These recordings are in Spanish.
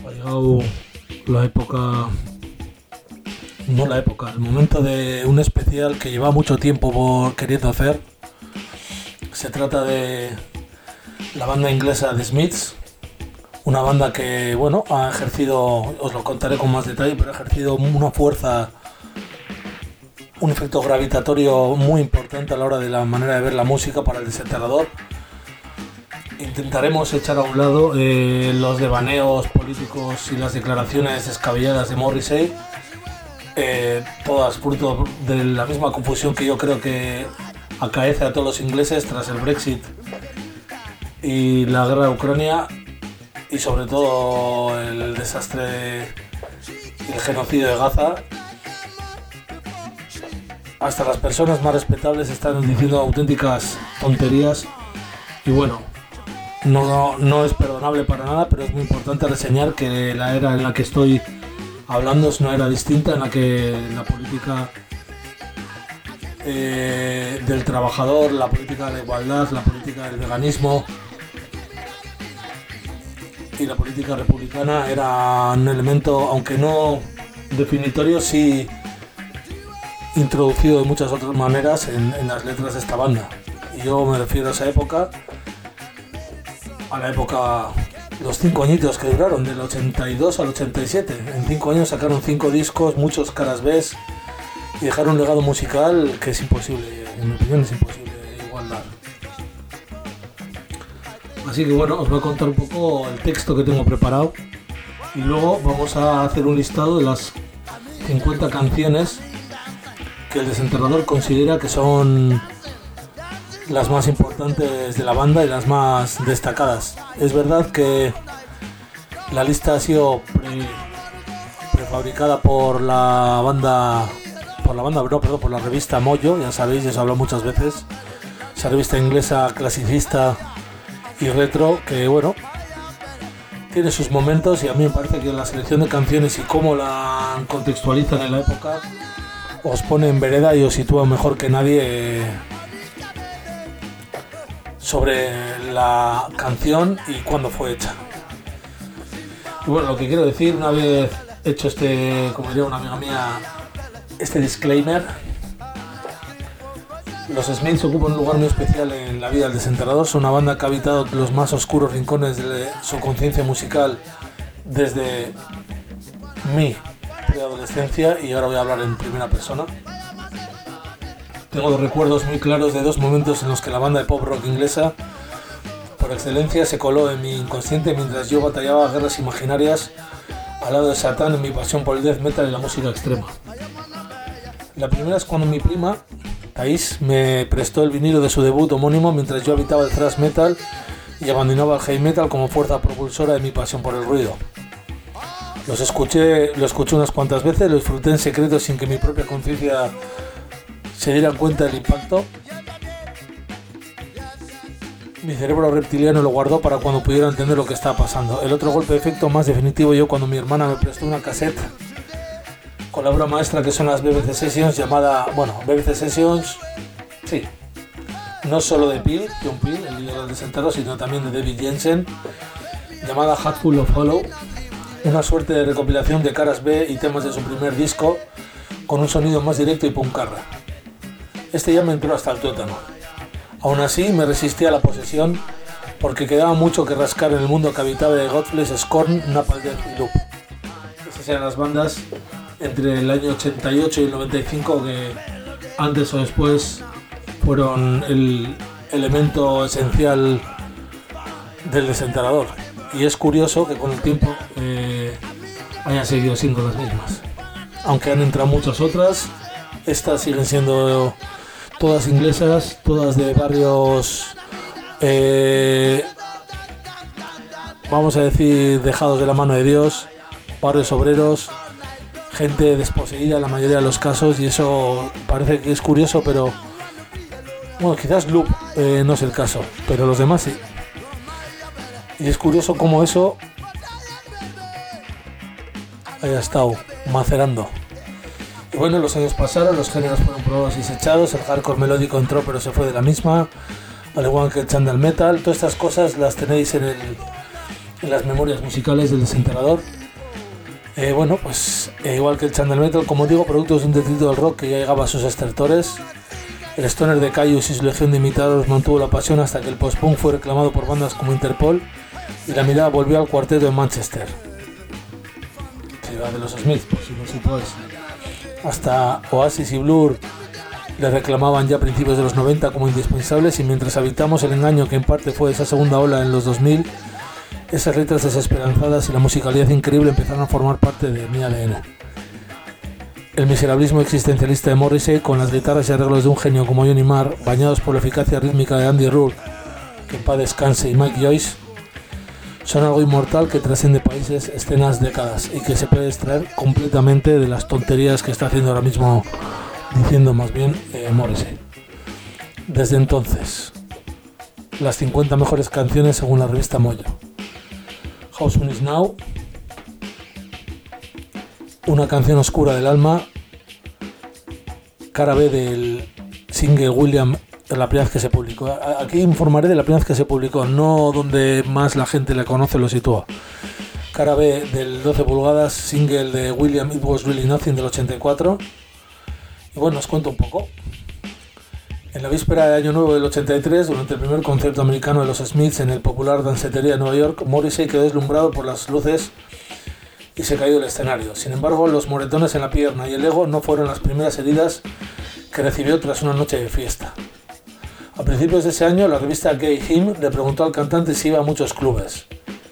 Ha llegado la época, no la época, el momento de un especial que lleva mucho tiempo queriendo hacer. Se trata de la banda inglesa The Smiths, una banda que, bueno, ha ejercido, os lo contaré con más detalle, pero ha ejercido una fuerza, un efecto gravitatorio muy importante a la hora de la manera de ver la música para el desenterrador. Intentaremos echar a un lado los devaneos políticos y las declaraciones descabelladas de Morrissey, todas fruto de la misma confusión que yo creo que acaece a todos los ingleses tras el Brexit y la guerra de Ucrania, y sobre todo el desastre y el genocidio de Gaza. Hasta las personas más respetables están diciendo auténticas tonterías y bueno, no es perdonable para nada, pero es muy importante reseñar que la era en la que estoy hablando es una era distinta en la que la política del trabajador, la política de la igualdad, la política del veganismo y la política republicana era un elemento, aunque no definitorio, sí introducido de muchas otras maneras en las letras de esta banda. Y yo me refiero a esa época, a la época, los 5 añitos que duraron, del 82 al 87. En 5 años sacaron 5 discos, muchos caras B, y dejaron un legado musical que es imposible, en mi opinión es imposible igualar. Así que bueno, os voy a contar un poco el texto que tengo preparado y luego vamos a hacer un listado de las 50 canciones que el desenterrador considera que son las más importantes de la banda y las más destacadas. Es verdad que la lista ha sido prefabricada por la revista Mojo, ya sabéis, ya os he hablado muchas veces, esa revista inglesa clasicista y retro que, bueno, tiene sus momentos, y a mí me parece que la selección de canciones y cómo la contextualizan en la época os pone en vereda y os sitúa mejor que nadie sobre la canción y cuándo fue hecha. Y bueno, lo que quiero decir, una vez hecho como diría una amiga mía, este disclaimer, los Smiths ocupan un lugar muy especial en la vida del desenterrador. Son una banda que ha habitado los más oscuros rincones de su conciencia musical desde mi preadolescencia, y ahora voy a hablar en primera persona. Tengo dos recuerdos muy claros de dos momentos en los que la banda de pop rock inglesa por excelencia se coló en mi inconsciente mientras yo batallaba guerras imaginarias al lado de Satán en mi pasión por el death metal y la música extrema. La primera es cuando mi prima Thais me prestó el vinilo de su debut homónimo mientras yo habitaba el thrash metal y abandonaba el heavy metal como fuerza propulsora de mi pasión por el ruido. Lo escuché unas cuantas veces, lo disfruté en secreto sin que mi propia conciencia se diera cuenta del impacto. Mi cerebro reptiliano lo guardó para cuando pudiera entender lo que estaba pasando. El otro golpe de efecto más definitivo llegó cuando mi hermana me prestó una cassette con la obra maestra que son las BBC Sessions, BBC Sessions, sí, no solo de John Peel, el líder del desenterrador, sino también de David Jensen, llamada Hatful of Hollow, una suerte de recopilación de caras B y temas de su primer disco con un sonido más directo y puncarra. Este ya me entró hasta el tuétano. Aún así me resistí a la posesión porque quedaba mucho que rascar en el mundo que habitaba de Godless, Scorn, Napalm Death y Loop. Esas eran las bandas entre el año 88 y el 95 que antes o después fueron el elemento esencial del desenterrador, y es curioso que con el tiempo hayan seguido siendo las mismas, aunque han entrado muchas otras. Estas siguen siendo todas inglesas, todas de barrios vamos a decir dejados de la mano de Dios, barrios obreros, gente desposeída en la mayoría de los casos, y eso parece que es curioso, pero bueno, quizás Loop no es el caso, pero los demás sí. Y es curioso cómo eso haya estado macerando. Y bueno, los años pasaron, los géneros fueron probados y desechados, el hardcore melódico entró pero se fue de la misma, al igual que el chandal metal. Todas estas cosas las tenéis en en las memorias musicales del desenterrador. Bueno, pues igual que el Chandler Metal, como digo, productos de un detrito del rock que ya llegaba a sus estertores. El stoner de Caius y su legión de imitados mantuvo la pasión hasta que el post-punk fue reclamado por bandas como Interpol y la mirada volvió al cuarteto de Manchester. Se va de los Smith, por si no situáis. Hasta Oasis y Blur le reclamaban ya a principios de los 90 como indispensables, y mientras habitamos el engaño que en parte fue esa segunda ola en los 2000, esas letras desesperanzadas y la musicalidad increíble empezaron a formar parte de mi ADN. El miserablismo existencialista de Morrissey, con las guitarras y arreglos de un genio como Johnny Marr, bañados por la eficacia rítmica de Andy Rourke, que en paz descanse, y Mike Joyce, son algo inmortal que trasciende países, escenas, décadas, y que se puede extraer completamente de las tonterías que está haciendo ahora mismo, diciendo más bien, Morrissey. Desde entonces, las 50 mejores canciones según la revista Mojo. How Soon Is Now, una canción oscura del alma, cara B del single William, la primera vez que se publicó. Aquí informaré de la primera vez que se publicó, no donde más la gente le conoce, lo sitúa. Cara B del 12 pulgadas, single de William, It Was Really Nothing, del 84. Y bueno, os cuento un poco. En la víspera de Año Nuevo del 83, durante el primer concierto americano de los Smiths en el popular dancetería de Nueva York, Morrissey quedó deslumbrado por las luces y se cayó del escenario. Sin embargo, los moretones en la pierna y el ego no fueron las primeras heridas que recibió tras una noche de fiesta. A principios de ese año, la revista Gay Him le preguntó al cantante si iba a muchos clubes.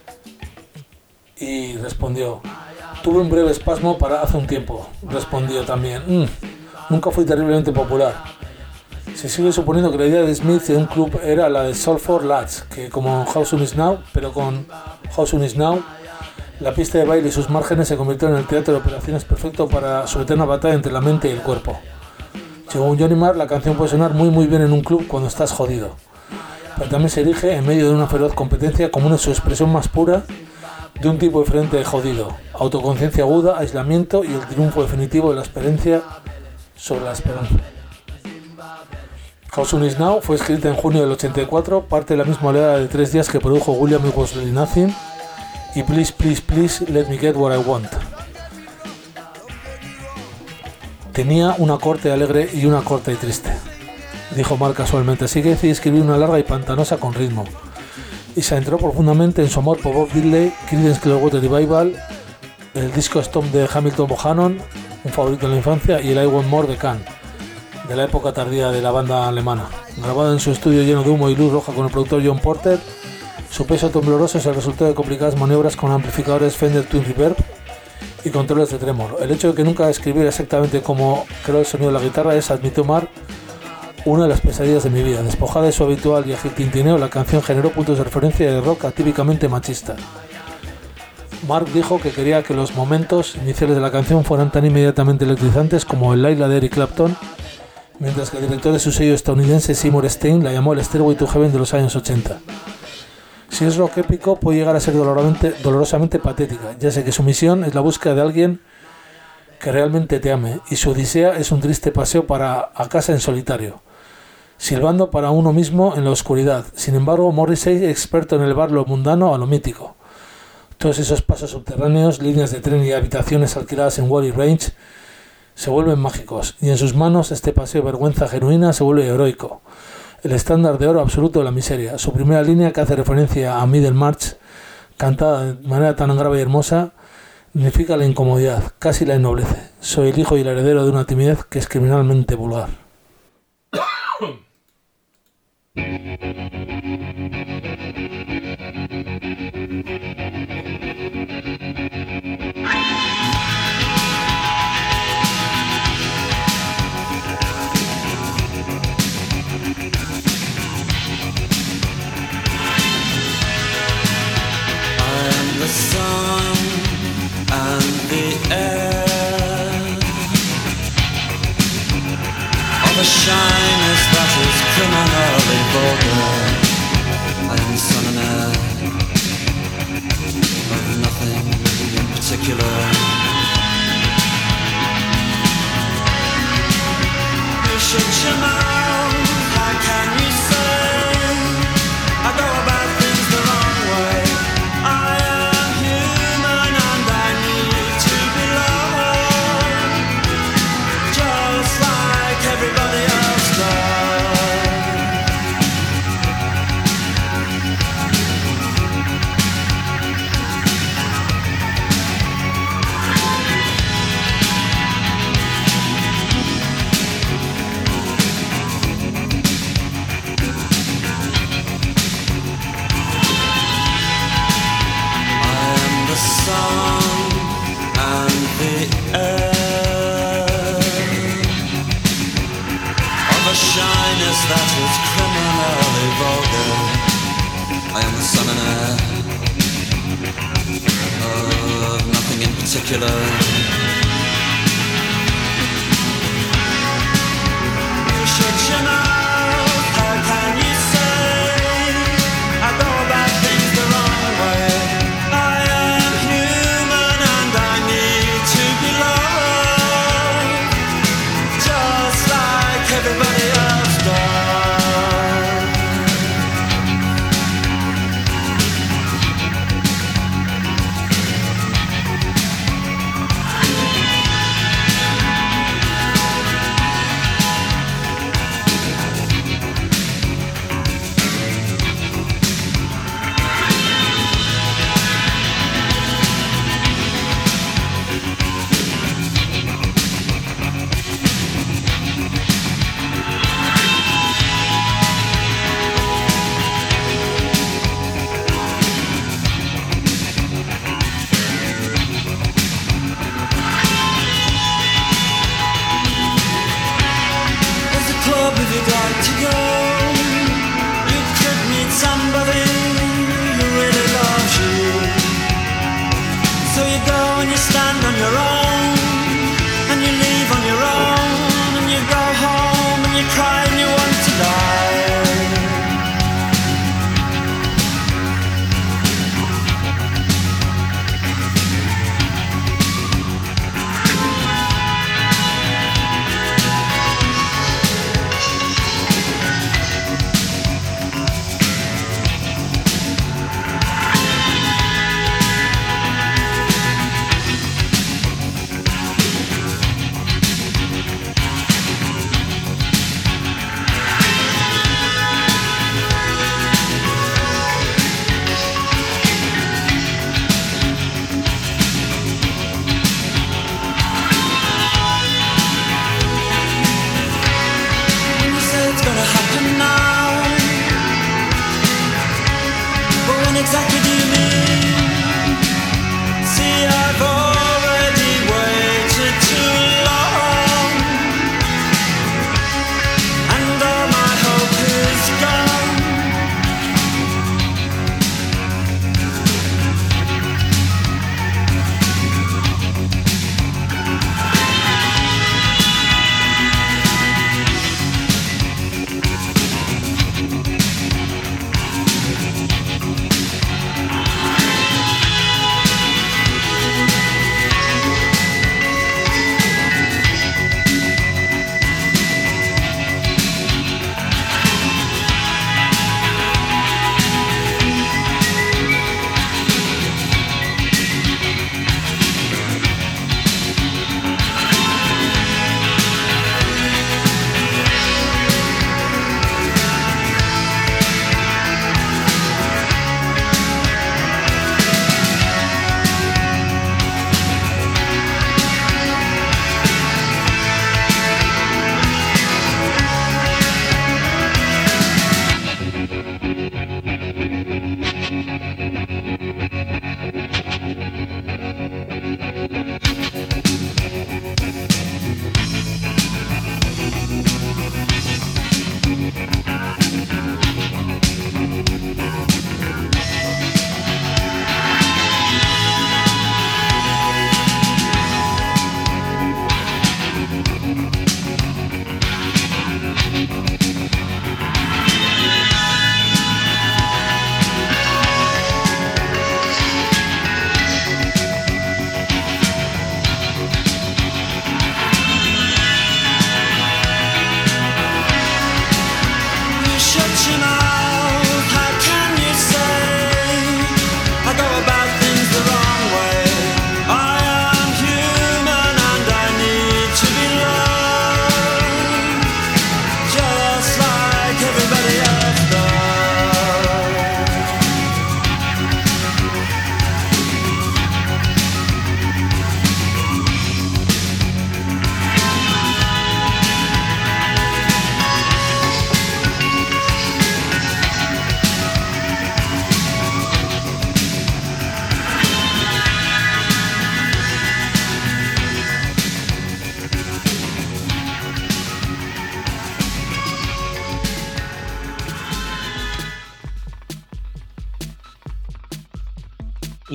Y respondió: tuve un breve espasmo para hace un tiempo. Respondió también: nunca fui terriblemente popular. Se sigue suponiendo que la idea de Smith de un club era la de Salford Lads, que como How Soon Is Now, pero con How Soon Is Now, la pista de baile y sus márgenes se convirtieron en el teatro de operaciones perfecto para su eterna batalla entre la mente y el cuerpo. Según Johnny Marr, la canción puede sonar muy bien en un club cuando estás jodido, pero también se erige en medio de una feroz competencia como una su expresión más pura de un tipo diferente de jodido: autoconciencia aguda, aislamiento y el triunfo definitivo de la experiencia sobre la esperanza. How Soon Is Now fue escrita en junio del 84, parte de la misma oleada de 3 días que produjo William, It Was Really Nothing y Please Please Please Let Me Get What I Want. Tenía una corte alegre y una corta y triste, dijo Mark casualmente, así que decidí escribir una larga y pantanosa con ritmo. Y se adentró profundamente en su amor por Bob Dylan, Creedence Clearwater Revival, el disco Stomp de Hamilton Bohannon, un favorito de la infancia, y el I Want More de Can, de la época tardía de la banda alemana. Grabado en su estudio lleno de humo y luz roja con el productor John Porter, su peso tembloroso es el resultado de complicadas maniobras con amplificadores Fender Twin Reverb y controles de trémolo. El hecho de que nunca escribiera exactamente como creó el sonido de la guitarra es, admitió Mark, una de las pesadillas de mi vida. Despojada de su habitual y ágil tintineo, la canción generó puntos de referencia de rock atípicamente machista. Mark dijo que quería que los momentos iniciales de la canción fueran tan inmediatamente electrizantes como el Layla de Eric Clapton, mientras que el director de su sello estadounidense Seymour Stein la llamó el Stairway to Heaven de los años 80. Si es rock épico, puede llegar a ser dolorosamente patética, ya sé que su misión es la búsqueda de alguien que realmente te ame, y su odisea es un triste paseo a casa en solitario, silbando para uno mismo en la oscuridad. Sin embargo, Morrissey, experto en elevar lo mundano a lo mítico. Todos esos pasos subterráneos, líneas de tren y habitaciones alquiladas en Wally Range se vuelven mágicos, y en sus manos este paseo de vergüenza genuina se vuelve heroico, el estándar de oro absoluto de la miseria. Su primera línea, que hace referencia a Middlemarch, cantada de manera tan grave y hermosa, significa la incomodidad, casi la ennoblece. Soy el hijo y el heredero de una timidez que es criminalmente vulgar. The sun and the air, all the shyness that is criminally vulgar. I am sun and air of nothing in particular. You shut your mouth, how can you say I go about things the wrong way? I minute of nothing in particular. You shut your mouth, how can you say I go about things the wrong way? I am human and I need to be loved, just like everybody else does. If you'd like to go, you could meet somebody who really loves you. So you go and you stand on your own, and you leave on your own, and you go home and you cry and you want to die.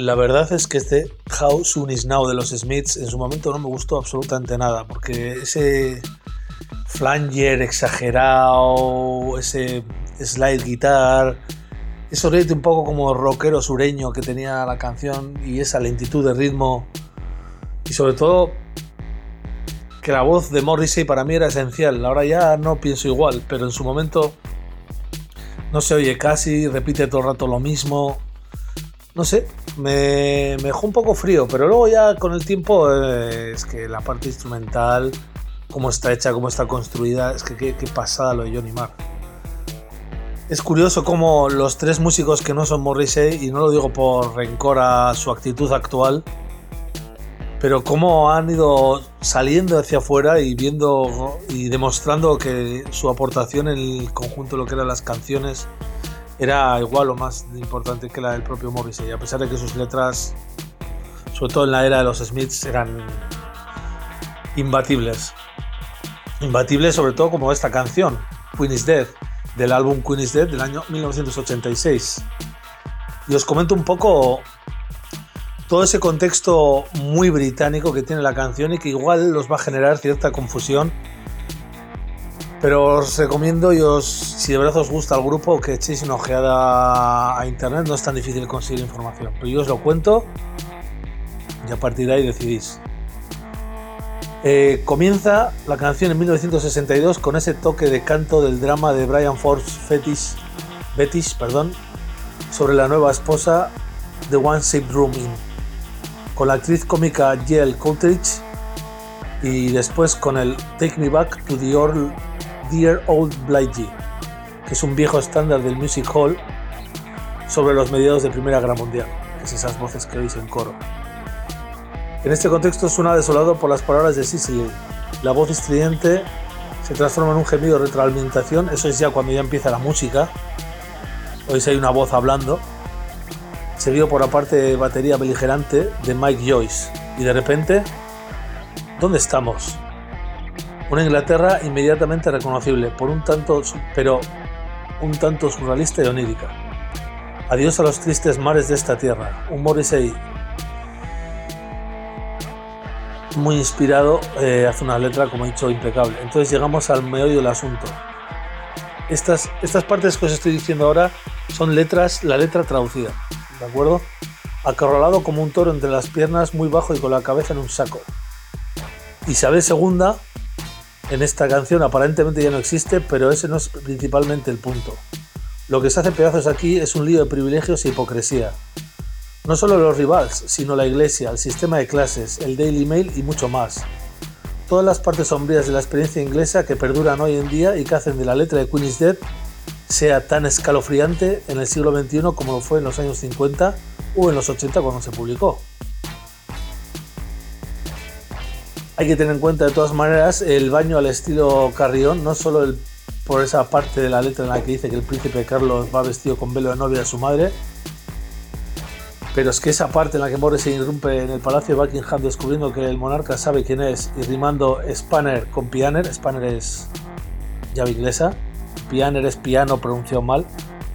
la verdad es que este How Soon Is Now de los Smiths en su momento no me gustó absolutamente nada, porque ese flanger exagerado, ese slide guitar, ese oriente un poco como rockero sureño que tenía la canción y esa lentitud de ritmo, y sobre todo que la voz de Morrissey para mí era esencial. Ahora ya no pienso igual, pero en su momento no se oye casi, repite todo el rato lo mismo. No sé, me dejó un poco frío, pero luego ya con el tiempo es que la parte instrumental, cómo está hecha, cómo está construida, es que qué pasada lo de Johnny Marr. Es curioso cómo los tres músicos que no son Morrissey, y no lo digo por rencor a su actitud actual, pero cómo han ido saliendo hacia afuera y viendo y demostrando que su aportación en el conjunto de lo que eran las canciones era igual o más importante que la del propio Morrissey, a pesar de que sus letras, sobre todo en la era de los Smiths, eran imbatibles. Imbatibles sobre todo como esta canción, Queen is Dead, del álbum Queen is Dead del año 1986. Y os comento un poco todo ese contexto muy británico que tiene la canción y que igual os va a generar cierta confusión. Pero os recomiendo si de verdad os gusta el grupo, que echéis una ojeada a internet, no es tan difícil conseguir información. Pero yo os lo cuento y a partir de ahí decidís. Comienza la canción en 1962 con ese toque de canto del drama de Brian Forbes Betis, sobre la nueva esposa de One Saved Room In, con la actriz cómica Jill Coultridge, y después con el Take Me Back to the Dear Old Blighty, que es un viejo estándar del music hall sobre los mediados de Primera Guerra Mundial, que es esas voces que oís en coro. En este contexto suena desolado por las palabras de Cicely. La voz estridente se transforma en un gemido de retroalimentación, eso es ya cuando ya empieza la música, oís hay una voz hablando, seguido por la parte de batería beligerante de Mike Joyce, y de repente, ¿dónde estamos? Una Inglaterra inmediatamente reconocible, pero un tanto surrealista y onírica. Adiós a los tristes mares de esta tierra. Un Morrissey muy inspirado, hace una letra, como he dicho, impecable. Entonces llegamos al meollo del asunto. Estas partes que os estoy diciendo ahora son la letra traducida, ¿de acuerdo? Acorralado como un toro entre las piernas, muy bajo y con la cabeza en un saco. Isabel II en esta canción aparentemente ya no existe, pero ese no es principalmente el punto. Lo que se hace pedazos aquí es un lío de privilegios e hipocresía. No solo los rivals, sino la iglesia, el sistema de clases, el Daily Mail y mucho más. Todas las partes sombrías de la experiencia inglesa que perduran hoy en día y que hacen de la letra de Queen is Dead sea tan escalofriante en el siglo XXI como lo fue en los años 50 o en los 80 cuando se publicó. Hay que tener en cuenta de todas maneras el baño al estilo Carrión, no solo por esa parte de la letra en la que dice que el príncipe Carlos va vestido con velo de novia de su madre, pero es que esa parte en la que Morrissey irrumpe en el palacio de Buckingham descubriendo que el monarca sabe quién es y rimando Spanner con Pianer, Spanner es llave inglesa, Pianer es piano pronunciado mal.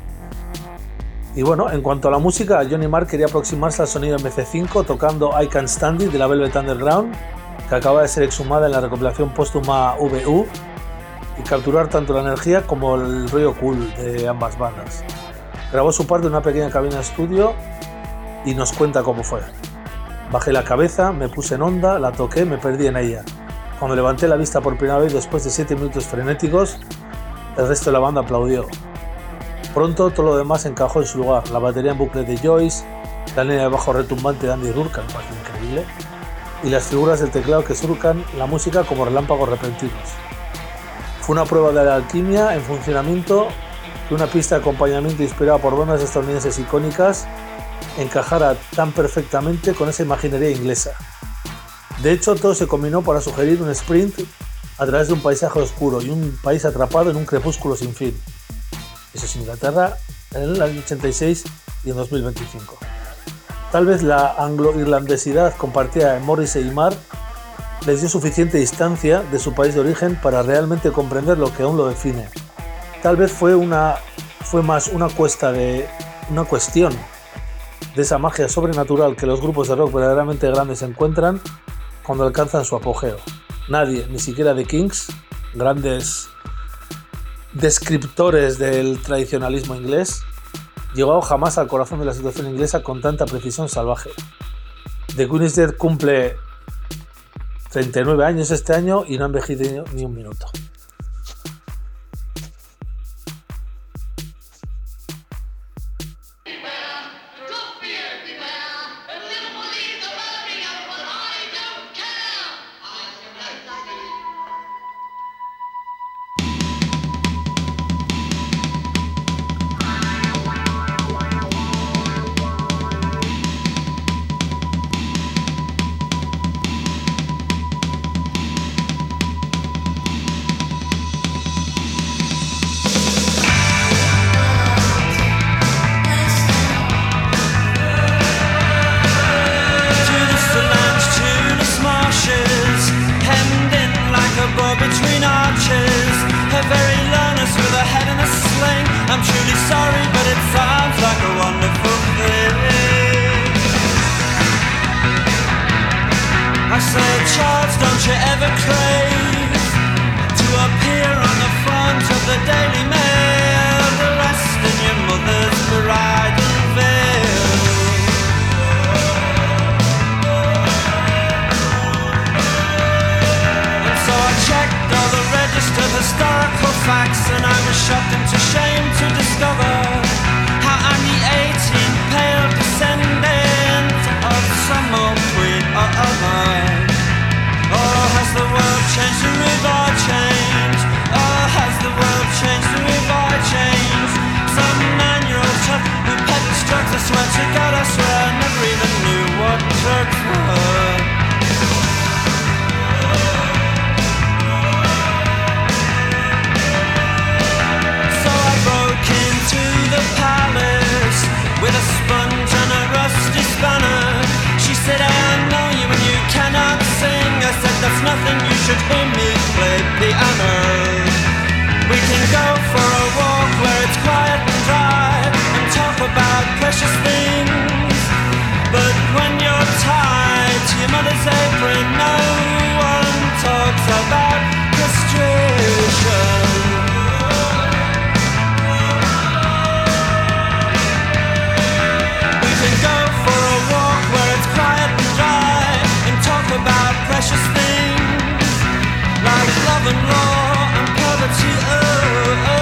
Y bueno, en cuanto a la música, Johnny Marr quería aproximarse al sonido MC5 tocando I Can't Stand It de la Velvet Underground, que acaba de ser exhumada en la recopilación póstuma VU, y capturar tanto la energía como el rollo cool de ambas bandas. Grabó su parte en una pequeña cabina de estudio y nos cuenta cómo fue. Bajé la cabeza, me puse en onda, la toqué, me perdí en ella. Cuando levanté la vista por primera vez después de 7 minutos frenéticos, el resto de la banda aplaudió. Pronto todo lo demás encajó en su lugar, la batería en bucle de Joyce, la línea de bajo retumbante de Andy Rourke, me parece increíble, y las figuras del teclado que surcan la música como relámpagos repentinos. Fue una prueba de la alquimia en funcionamiento que una pista de acompañamiento inspirada por bandas estadounidenses icónicas encajara tan perfectamente con esa imaginería inglesa. De hecho, todo se combinó para sugerir un sprint a través de un paisaje oscuro y un país atrapado en un crepúsculo sin fin. Eso es Inglaterra en el año 86 y en 2025. Tal vez la anglo-irlandesidad compartida en Morrissey y Marr les dio suficiente distancia de su país de origen para realmente comprender lo que aún lo define. Tal vez fue más una cuestión de esa magia sobrenatural que los grupos de rock verdaderamente grandes encuentran cuando alcanzan su apogeo. Nadie, ni siquiera The Kings, grandes descriptores del tradicionalismo inglés, llegó jamás al corazón de la situación inglesa con tanta precisión salvaje. The Queen is Dead cumple 39 años este año y no ha envejecido ni un minuto. Precious things like love and law and poverty.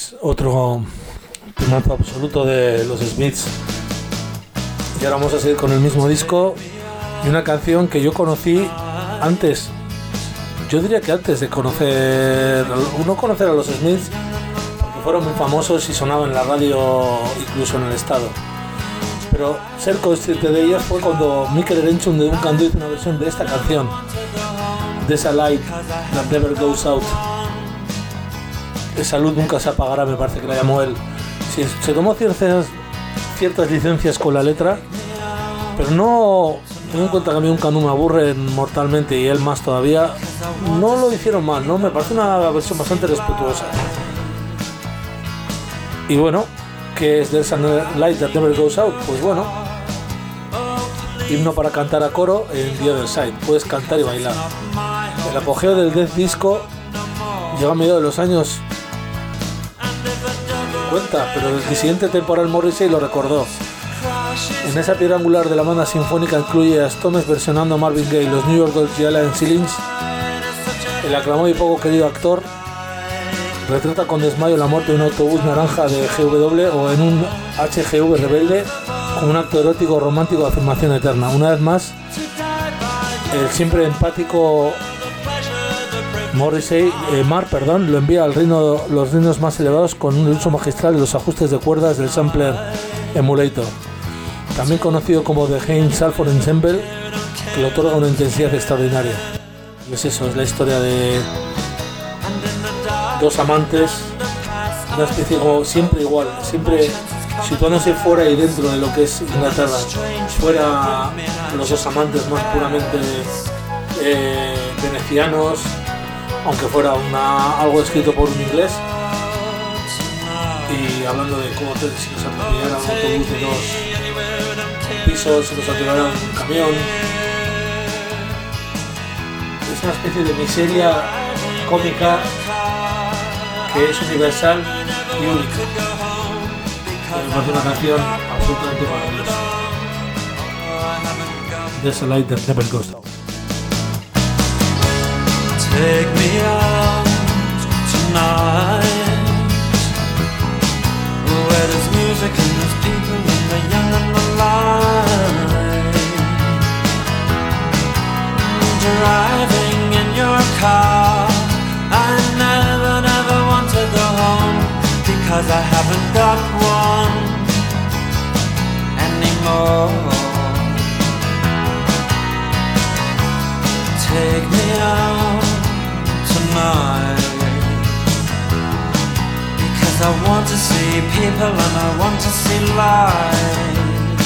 Days, otro temazo absoluto de los Smiths. Y ahora vamos a seguir con el mismo disco y una canción que yo conocí antes, yo diría que antes de conocer a los Smiths, porque fueron muy famosos y sonaban en la radio, incluso en el estado. Pero ser consciente de ellas fue cuando Mikel Erenchun de Duncan Du hizo una versión de esta canción, There's a Light That Never Goes Out. Esa luz nunca se apagará, me parece que la llamó él. Sí, se tomó ciertas licencias con la letra, pero no, teniendo en cuenta que a mí Duncan Du me aburre mortalmente y él más todavía, no lo hicieron mal, ¿no? Me parece una versión bastante respetuosa. Y bueno, ¿qué es There's a Light That Never Goes Out? Pues bueno, himno para cantar a coro en The Other Side, puedes cantar y bailar. El apogeo del death disco llegó a mediados de los años 50, pero el siguiente temporal Morrissey lo recordó. En esa piedra angular de la banda sinfónica incluye a Stones versionando a Marvin Gaye, los New York Dolls y Alan Ceilings. El aclamado y poco querido actor retrata con desmayo la muerte de un autobús naranja de GW o en un HGV rebelde con un acto erótico romántico de afirmación eterna. Una vez más, el siempre empático Marr lo envía al reino, los reinos más elevados con un uso magistral de los ajustes de cuerdas del sampler Emulator, también conocido como The Haynes Salford Ensemble, que le otorga una intensidad extraordinaria. Y es eso, es la historia de dos amantes, una especie como siempre igual, siempre situándose fuera y dentro de lo que es Inglaterra. Fuera los dos amantes más puramente venecianos, aunque fuera algo escrito por un inglés, y hablando de cómo si nos atropellara un autobús de 2 pisos, si nos atropellara un camión. Es una especie de miseria cómica que es universal y única. Me parece una canción absolutamente maravillosa. There's a Light That Never Goes Out. Take me out tonight, where there's music and there's people and the young and the light. Driving in your car, I never want to go home, because I haven't got one anymore. Take me out tonight, because I want to see people and I want to see light.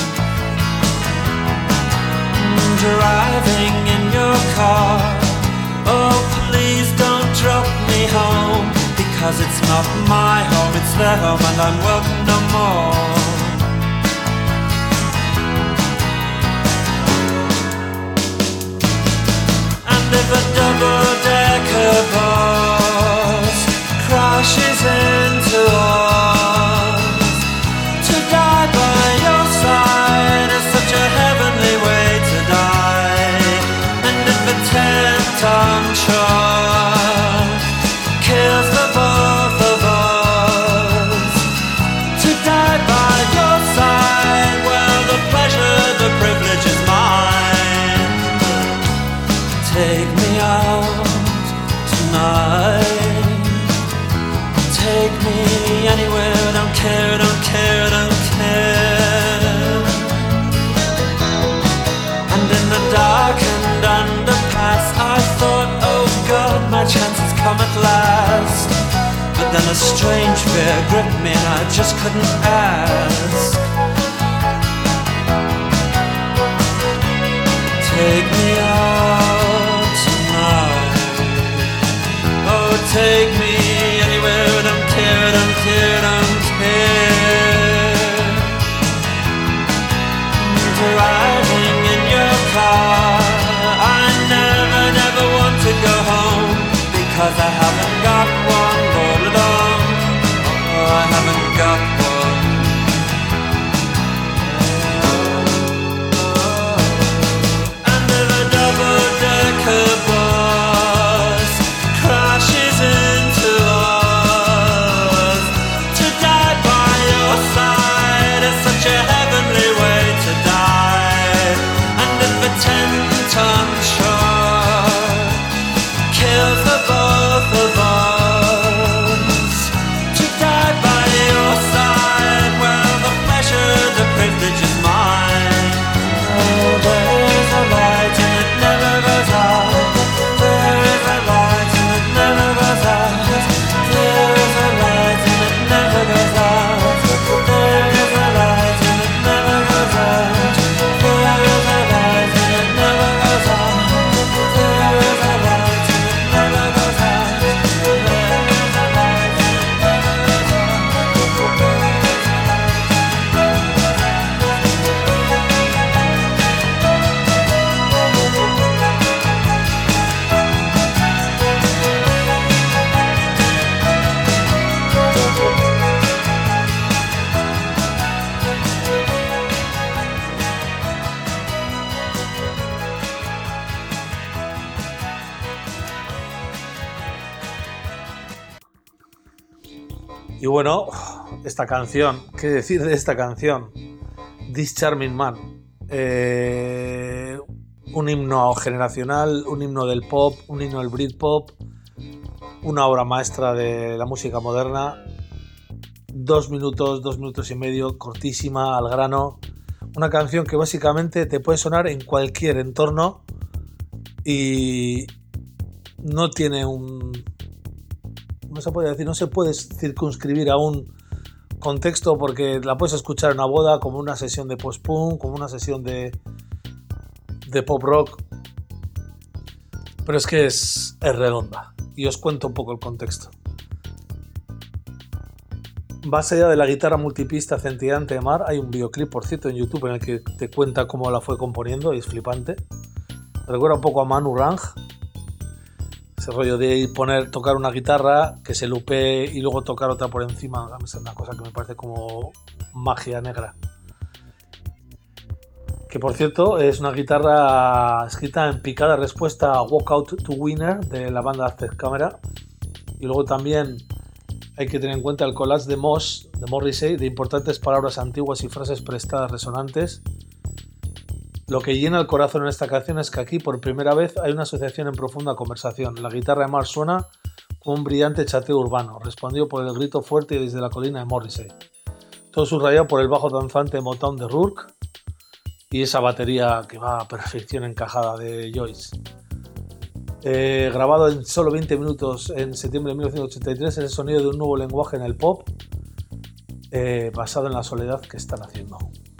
Driving in your car, oh please don't drop me home, because it's not my home, it's their home and I'm welcome no more. And if a double-decker bus crashes into us, to die by your side is such a heavenly way to die. And if a 10-ton truck kills the both of us, to die by your side, well, the pleasure, the privilege is mine. Take me out tonight, take me anywhere, don't care, don't care, don't care. And in the darkened underpass, I thought, oh God, my chance has come at last. But then a strange fear gripped me and I just couldn't ask. Take me out tonight, oh take me anywhere, don't care, don't care, don't care. Driving in your car, I never want to go home, because I haven't got one all along. Oh, I haven't got one. And if a double-decker bus crashes into us, Y bueno, esta canción, ¿qué decir de esta canción? This Charming Man. Un himno generacional, un himno del pop, un himno del Britpop, una obra maestra de la música moderna. 2 minutos y medio, cortísima, al grano. Una canción que básicamente te puede sonar en cualquier entorno y no tiene no se puede decir, no se puede circunscribir a un contexto, porque la puedes escuchar en una boda, como una sesión de post-punk, como una sesión de pop rock, pero es que es redonda. Y os cuento un poco el contexto. Más allá de la guitarra multipista centellante de Mar, hay un videoclip, por cierto, en YouTube en el que te cuenta cómo la fue componiendo y es flipante. Me recuerda un poco a Manu Rang, ese rollo de tocar una guitarra, que se lupee y luego tocar otra por encima. Es una cosa que me parece como magia negra. Que por cierto es una guitarra escrita en picada respuesta a Walk Out to Winner de la banda Aztec Camera. Y luego también hay que tener en cuenta el collage de Mosh, de Morrissey, de importantes palabras antiguas y frases prestadas resonantes. Lo que llena el corazón en esta canción es que aquí por primera vez hay una asociación en profunda conversación. La guitarra de Mark suena como un brillante chateo urbano, respondido por el grito fuerte desde la colina de Morrissey. Todo subrayado por el bajo danzante Motown de Rourke y esa batería que va a perfección encajada de Joyce. Grabado en solo 20 minutos en septiembre de 1983, es el sonido de un nuevo lenguaje en el pop, basado en la soledad que están haciendo.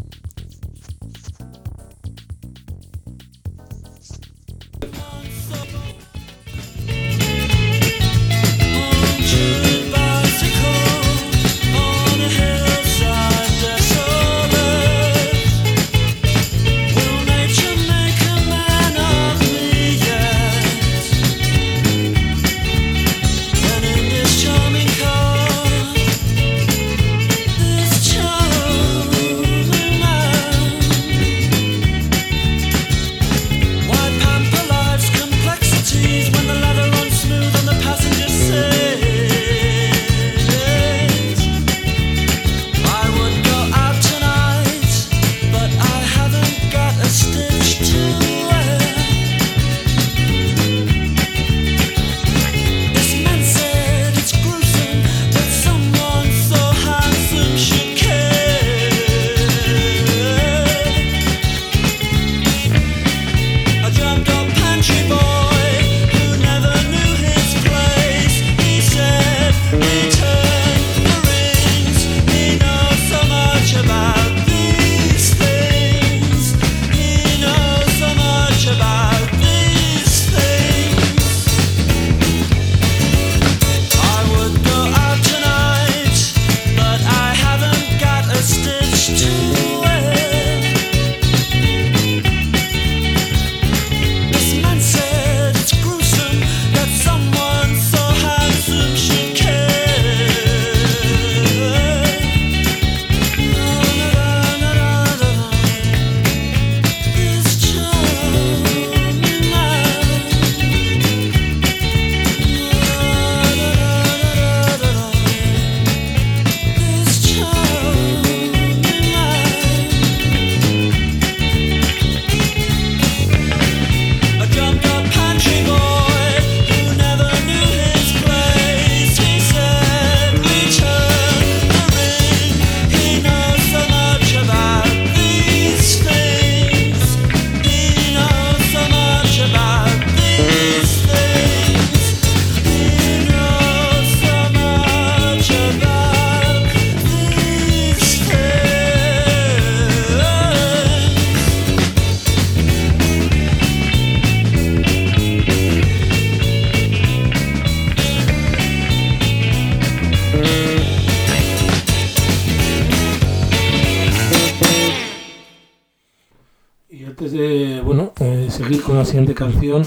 Seguir con la siguiente canción,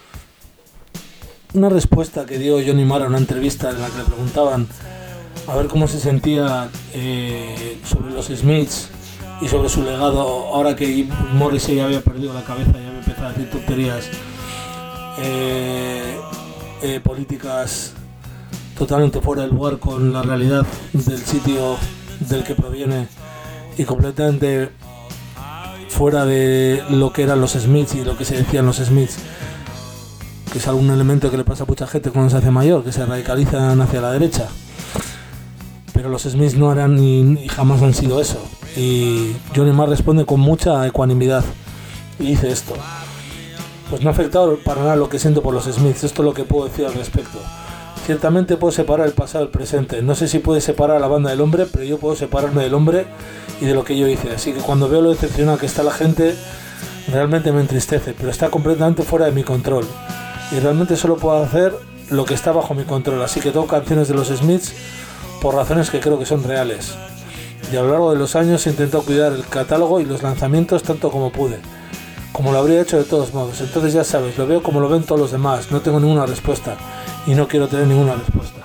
una respuesta que dio Johnny Marr a una entrevista en la que le preguntaban a ver cómo se sentía sobre los Smiths y sobre su legado ahora que Morrissey ya había perdido la cabeza y había empezado a decir tonterías políticas totalmente fuera de lugar con la realidad del sitio del que proviene y completamente fuera de lo que eran los Smiths y lo que se decían los Smiths, que es algún elemento que le pasa a mucha gente cuando se hace mayor, que se radicalizan hacia la derecha. Pero los Smiths no eran ni jamás han sido eso. Y Johnny Marr responde con mucha ecuanimidad y dice esto: pues no ha afectado para nada lo que siento por los Smiths. Esto es lo que puedo decir al respecto. Ciertamente puedo separar el pasado del presente. No sé si puede separar a la banda del hombre, pero yo puedo separarme del hombre y de lo que yo hice. Así que cuando veo lo decepcionada que está la gente, realmente me entristece, pero está completamente fuera de mi control. Y realmente solo puedo hacer lo que está bajo mi control. Así que toco canciones de los Smiths por razones que creo que son reales. Y a lo largo de los años he intentado cuidar el catálogo y los lanzamientos tanto como pude, como lo habría hecho de todos modos. Entonces ya sabes, lo veo como lo ven todos los demás. No tengo ninguna respuesta y no quiero tener ninguna respuesta.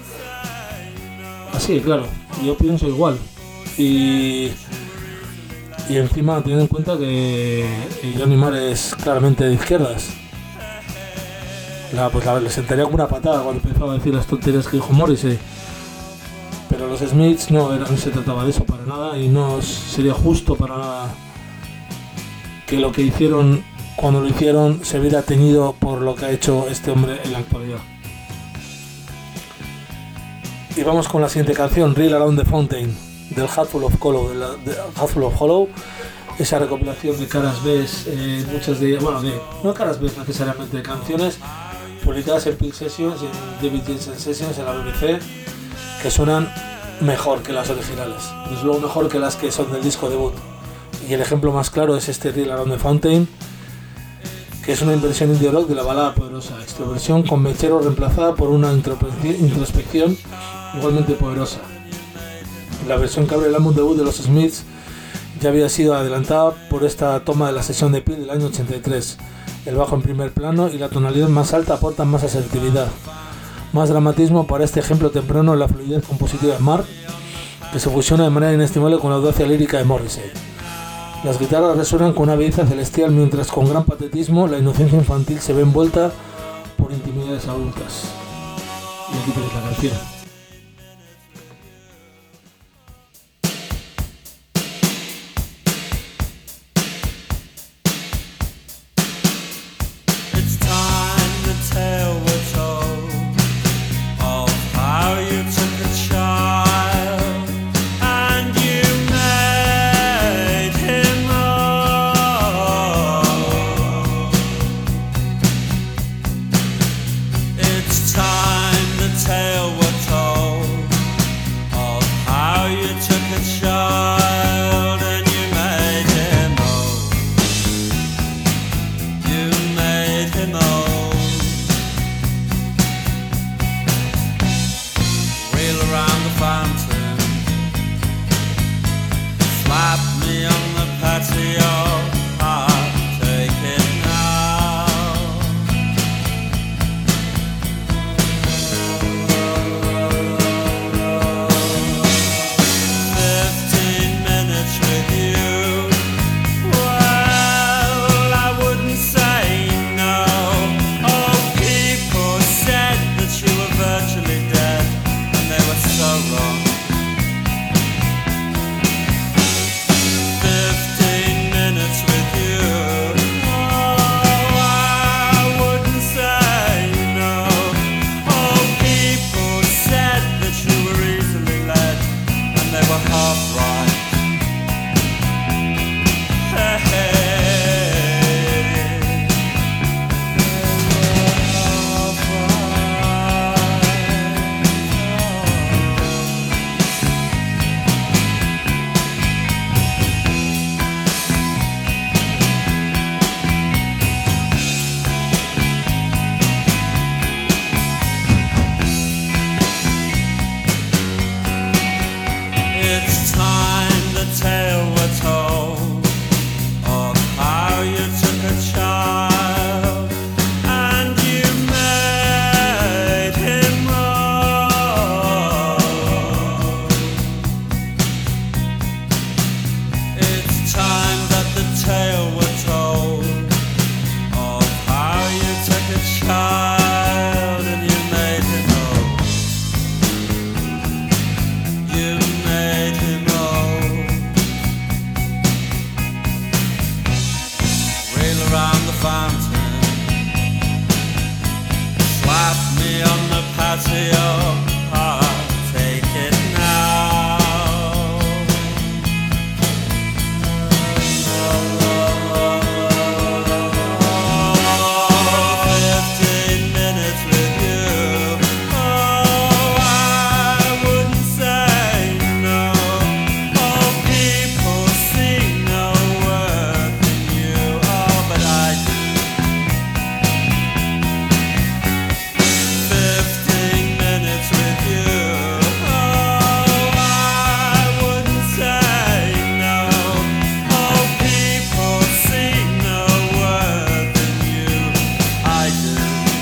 Así, claro, yo pienso igual. Y encima teniendo en cuenta que Johnny Marr es claramente de izquierdas. Le sentaría como una patada cuando empezaba a decir las tonterías que dijo Morrissey. Pero los Smiths no se trataba de eso para nada, y no sería justo para nada que lo que hicieron cuando lo hicieron se viera teñido por lo que ha hecho este hombre en la actualidad. Y vamos con la siguiente canción, Reel Around the Fountain, del Hatful of Hollow, esa recopilación de caras B, muchas de, no caras B necesariamente, de canciones publicadas en Pink Sessions y en David Jensen Sessions en la BBC, que suenan mejor que las originales, desde luego mejor que las que son del disco debut. Y el ejemplo más claro es este Reel Around the Fountain, que es una inversión indie rock de la balada poderosa, extroversión con mechero reemplazada por una introspección igualmente poderosa. La versión que abre el álbum debut de los Smiths ya había sido adelantada por esta toma de la sesión de Peel del año 83. El bajo en primer plano y la tonalidad más alta aportan más asertividad, más dramatismo para este ejemplo temprano en la fluidez compositiva de Marr, que se fusiona de manera inestimable con la audacia lírica de Morrissey. Las guitarras resuenan con una belleza celestial, mientras con gran patetismo la inocencia infantil se ve envuelta por intimidades adultas. Y aquí tenéis la canción. Time to tell what fountain. Slap me on the patio, I'll take it now. 15 minutes with you, oh, I wouldn't say no. Oh, people see no worth in you, oh, but I do. 15 minutes with you, oh, I wouldn't say no. Oh, people see no worth in you, I do.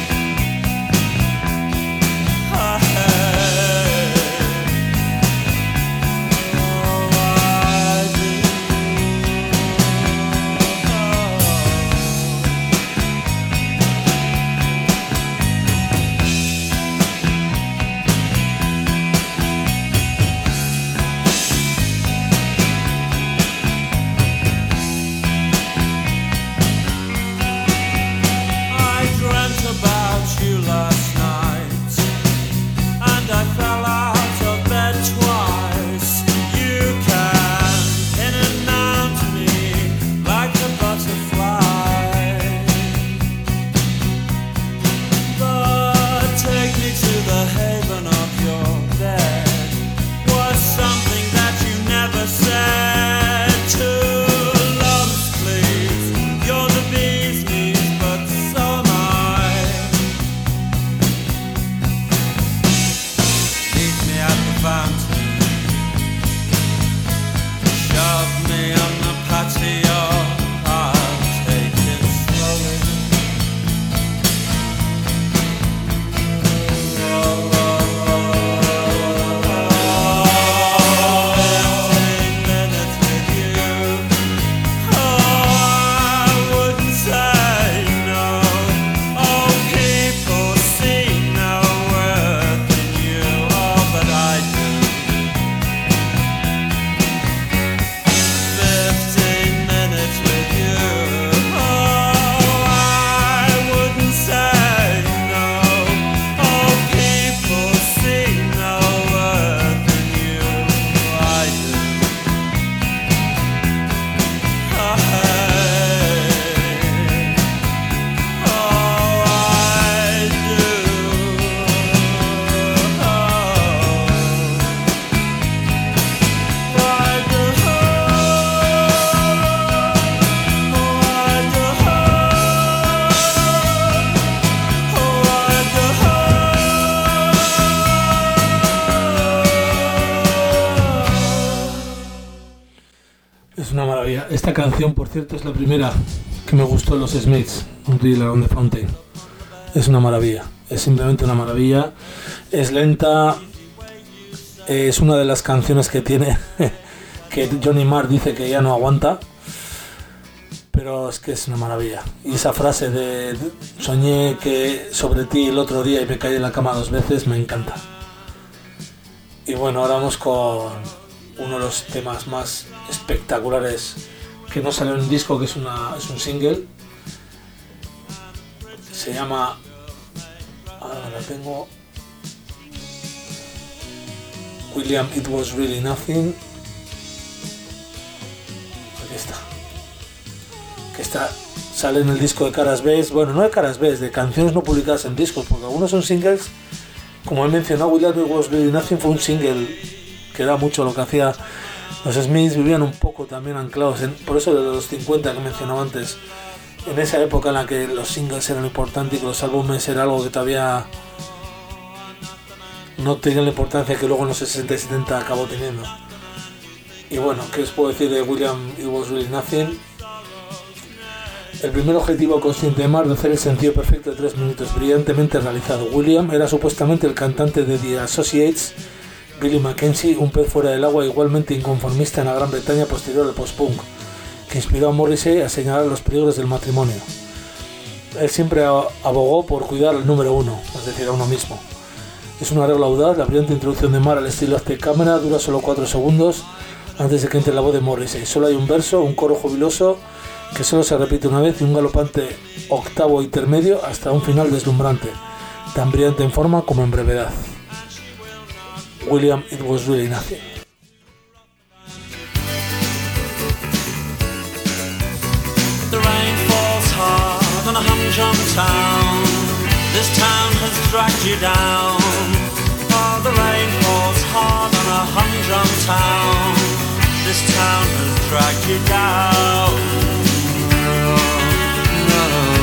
I dreamt about you last night, and I fell out of bed twice. You came in and out to me like a butterfly, but take me to the haven of your bed was something that you never said. Two lumps, please. You're the bee's knees, but so am I. Meet me at the fountain. Shove me on the patio. I'll take it slowly. 15 minutes with you, oh, I wouldn't say no. Oh, people see no worth in you, oh, but I do. 15 minutes with you, oh, I wouldn't say no. Oh, people see no worth in you, I do. Es una maravilla. Esta canción, por cierto, es la primera que me gustó en los Smiths, un Thriller on the Fountain. Es una maravilla, es simplemente una maravilla. Es lenta, es una de las canciones que tiene que Johnny Marr dice que ya no aguanta, pero es que es una maravilla. Y esa frase de soñé que sobre ti el otro día y me caí en la cama 2 veces, me encanta. Y bueno, ahora vamos con uno de los temas más espectaculares que no salió en un disco, que es un single. Se llama, ahora la tengo, William, It Was Really Nothing. Aquí está. Que está, sale en el disco de Caras B. Bueno, no de Caras B, de canciones no publicadas en discos, porque algunos son singles. Como he mencionado, William, It Was Really Nothing fue un single que era mucho lo que hacía los Smiths. Vivían un poco también anclados por eso de los 50 que mencionaba antes, en esa época en la que los singles eran importantes y que los álbumes era algo que todavía no tenían la importancia que luego en los 60 y 70 acabó teniendo. Y bueno, ¿qué os puedo decir de William, It Was Really Nothing? El primer objetivo consciente de Marr de hacer el sencillo perfecto de 3 minutos, brillantemente realizado. William era supuestamente el cantante de The Associates, Billy Mackenzie, un pez fuera del agua igualmente inconformista en la Gran Bretaña posterior al post-punk, que inspiró a Morrissey a señalar los peligros del matrimonio. Él siempre abogó por cuidar al número uno, es decir, a uno mismo. Es una regla audaz, la brillante introducción de Marr al estilo Aztec Camera dura solo 4 segundos, antes de que entre la voz de Morrissey. Solo hay un verso, un coro jubiloso que solo se repite una vez y un galopante octavo intermedio hasta un final deslumbrante, tan brillante en forma como en brevedad. William, It Was Really Nothing. The rain falls hard on a humdrum town. This town has dragged you down. Oh, the rain falls hard on a humdrum town. This town has dragged you down. No.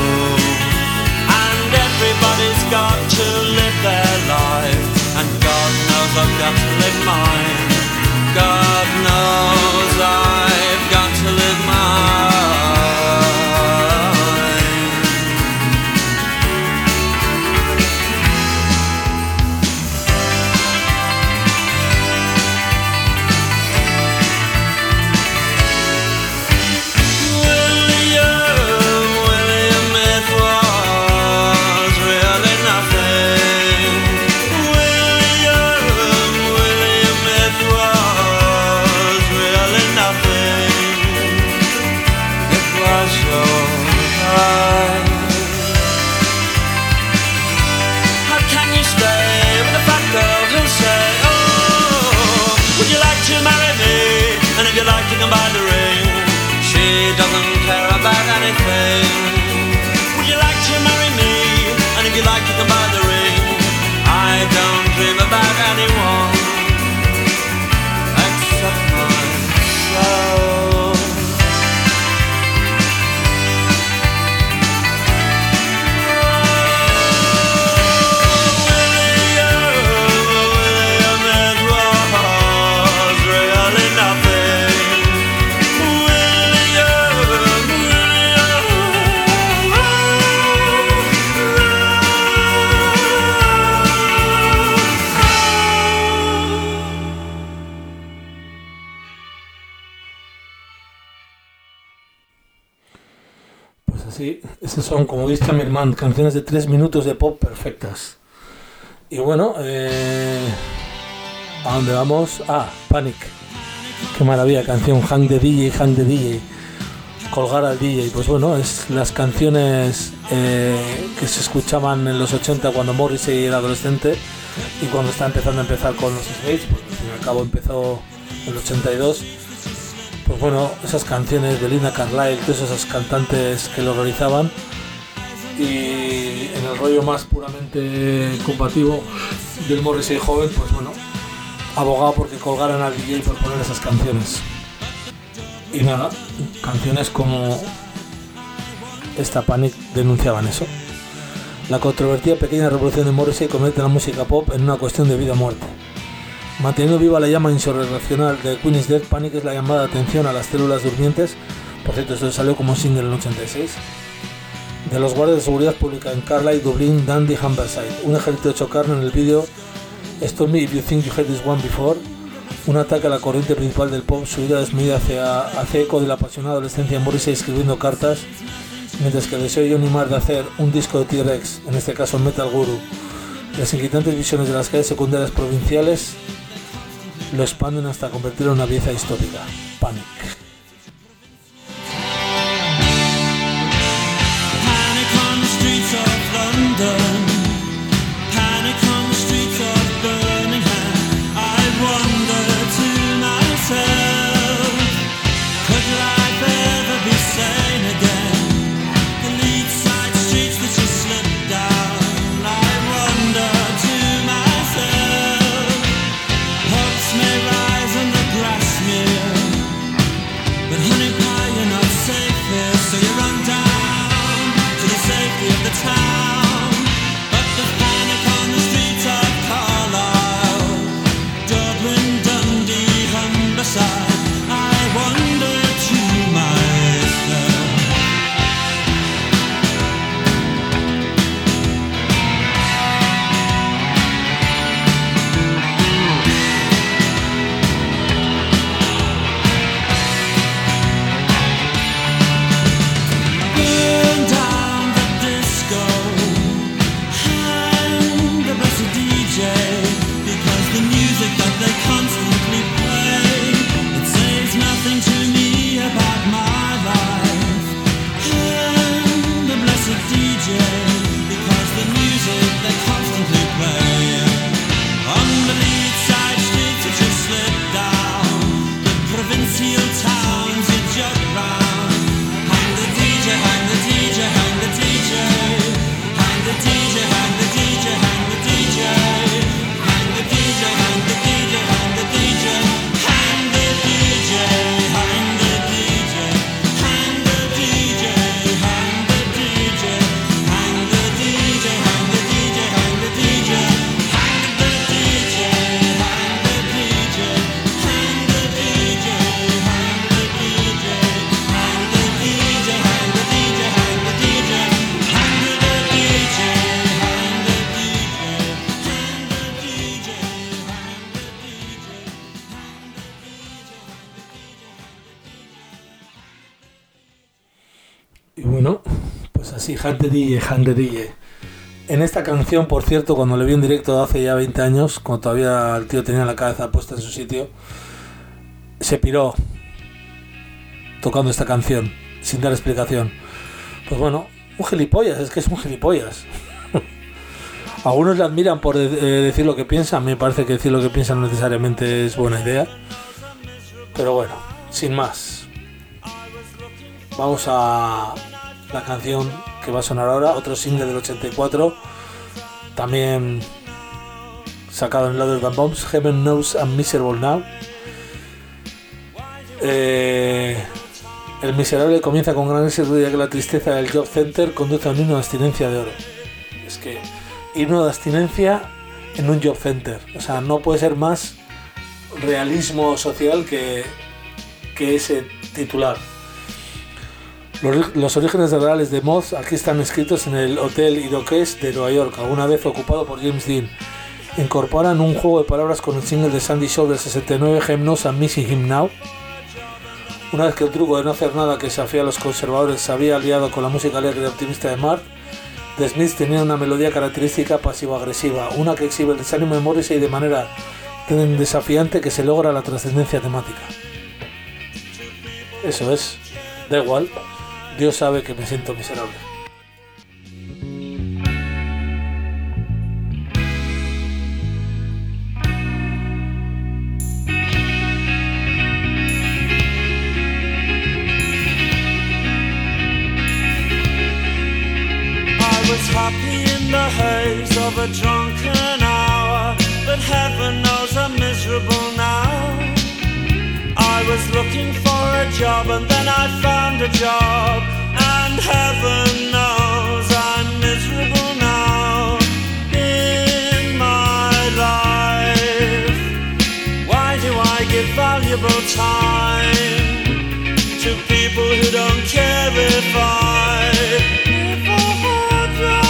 And everybody's got to live their life. And God knows I've got to live mine. God knows I've got to live mine. By the ring, she doesn't care about anything. Would you like to marry me? And if you like, you can buy the ring. I don't dream about anyone except myself. William, it was really nothing. Sí, esos son, como dice mi hermano, canciones de 3 minutos de pop perfectas. Y bueno, ¿a dónde vamos? Ah, Panic. Qué maravilla, canción, hang the DJ, colgar al DJ. Pues bueno, es las canciones que se escuchaban en los 80 cuando Morrissey era adolescente y cuando está empezar con los Smiths, porque al fin y al cabo empezó en el 82. Pues bueno, esas canciones de Linda Carlisle, todas esas cantantes que lo realizaban, y en el rollo más puramente combativo del Morrissey joven, pues bueno, abogaba porque colgaran al DJ por poner esas canciones. Y nada, canciones como esta, Panic, denunciaban eso. La controvertida pequeña revolución de Morrissey convierte la música pop en una cuestión de vida o muerte. Manteniendo viva la llama insurreccional de Queen is Dead, Panic es la llamada de atención a las células durmientes. Por cierto, esto salió como single en el 86. De los guardias de seguridad pública en Carlisle, Dublín, Dundee, Humberside. Un ejército hecho carne en el vídeo Stop Me If You Think You Heard This One Before. Un ataque a la corriente principal del pop, su ira desmedida hace eco de la apasionada adolescencia de Morrissey escribiendo cartas, mientras que el deseo de Johnny Marr de hacer un disco de T-Rex, en este caso Metal Guru, las inquietantes visiones de las calles secundarias provinciales lo expanden hasta convertirlo en una pieza distópica. Panic. Panic on the streets of London. Panic on the streets of Birmingham. I wonder to myself, could life ever be sane again? The lead side streets that you slip down. I wonder to myself, hopes may rise and the grass smear. Y bueno, pues así, Janderille. En esta canción, por cierto, cuando le vi en directo hace ya 20 años, cuando todavía el tío tenía la cabeza puesta en su sitio, se piró tocando esta canción, sin dar explicación. Pues bueno, un gilipollas, es que es un gilipollas. Algunos le admiran por decir lo que piensa. A mí me parece que decir lo que piensa no necesariamente es buena idea. Pero bueno, sin más. Vamos a la canción que va a sonar ahora, otro single del 84, también sacado en Louder Than Bombs, Heaven Knows I'm Miserable Now. El miserable comienza con gran éxito, ya que la tristeza del Job Center conduce a un himno de abstinencia de oro. Es que himno de abstinencia en un Job Center, o sea, no puede ser más realismo social que ese titular. Los orígenes reales de Moth aquí están escritos en el Hotel Iroquois de Nueva York, alguna vez ocupado por James Dean. Incorporan un juego de palabras con el single de Sandy Shaw del 69, Heaven Knows I'm Missing Him Now. Una vez que el truco de no hacer nada que desafía a los conservadores se había aliado con la música alegre y optimista de Mark, The Smiths tenían una melodía característica pasivo-agresiva, una que exhibe el desánimo de Morrissey de manera tan desafiante que se logra la trascendencia temática. Eso es, da igual, Dios sabe que me siento miserable. Happy in the haze of a drunken hour, but heaven knows I'm miserable now. I was looking for a job and then I found a job, and heaven knows I'm miserable now. In my life, why do I give valuable time to people who don't care if I live or die?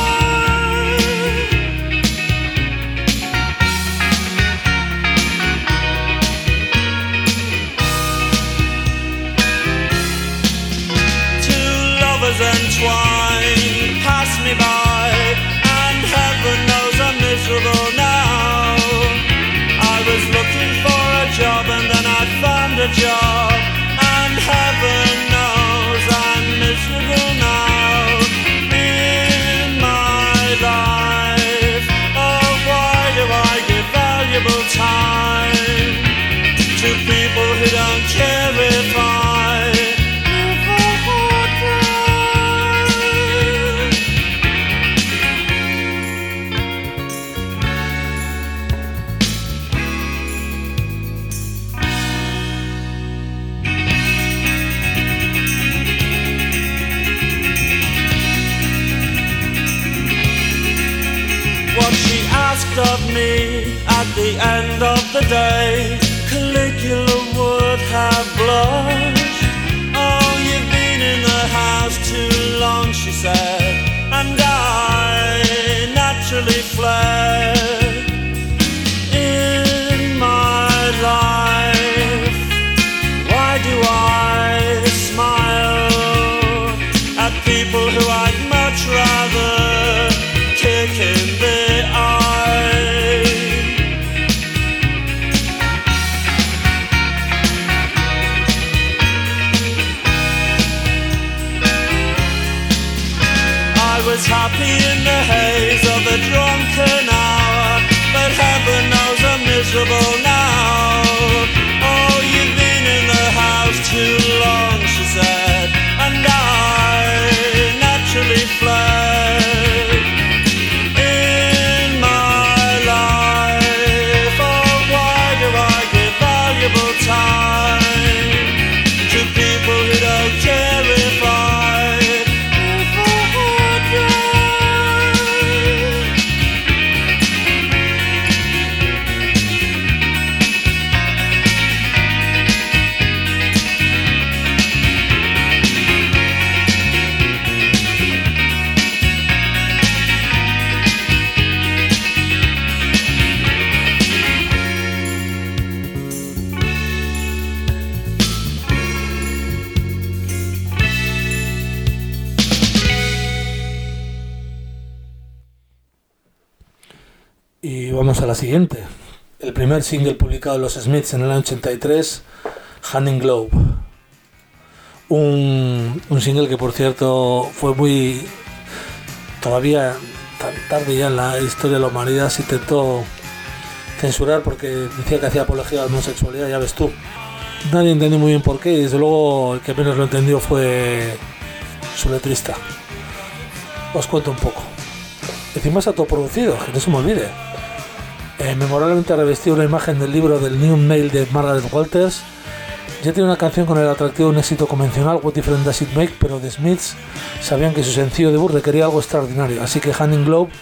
Entwined, pass me by, and heaven knows I'm miserable now. I was looking for a job and then I found a job, and heaven knows I'm miserable now. In my life, oh why do I give valuable time to people who don't care if I live or die? What she asked of me at the end of the day, Caligula would have blushed. Oh, you've been in the house too long, she said, and I naturally fled. In my life, why do I smile at people who I'd much rather kick in the eye? I was happy in the haze of a drunken hour, but heaven knows I'm miserable now. Oh, you've been in the house too long, she said, and I naturally fled. In my life, oh, why do I give valuable time to people who don't care if I live or die? Y vamos a la siguiente. El primer single publicado de los Smiths en el año 83, Hand in Glove. Un single que, por cierto, fue muy... Todavía tan tarde ya en la historia de la humanidad se intentó censurar porque decía que hacía apología a la homosexualidad, ya ves tú. Nadie entendió muy bien por qué, y desde luego el que menos lo entendió fue su letrista. Os cuento un poco. Encima es autoproducido, que no se me olvide. Memorablemente revestido una imagen del libro del New Mail de Margaret Walters. Ya tiene una canción con el atractivo de un éxito convencional, What Difference Does It Make, pero The Smiths sabían que su sencillo debut requería algo extraordinario, así que Hand in Glove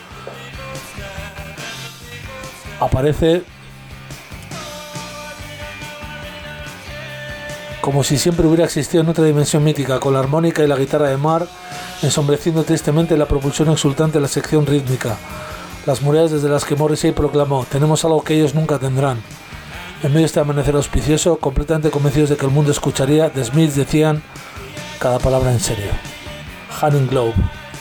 aparece como si siempre hubiera existido en otra dimensión mítica, con la armónica y la guitarra de Marr ensombreciendo tristemente la propulsión exultante de la sección rítmica, las murallas desde las que Morrissey proclamó: tenemos algo que ellos nunca tendrán. En medio de este amanecer auspicioso, completamente convencidos de que el mundo escucharía, The Smiths decían cada palabra en serio. Hand in Glove.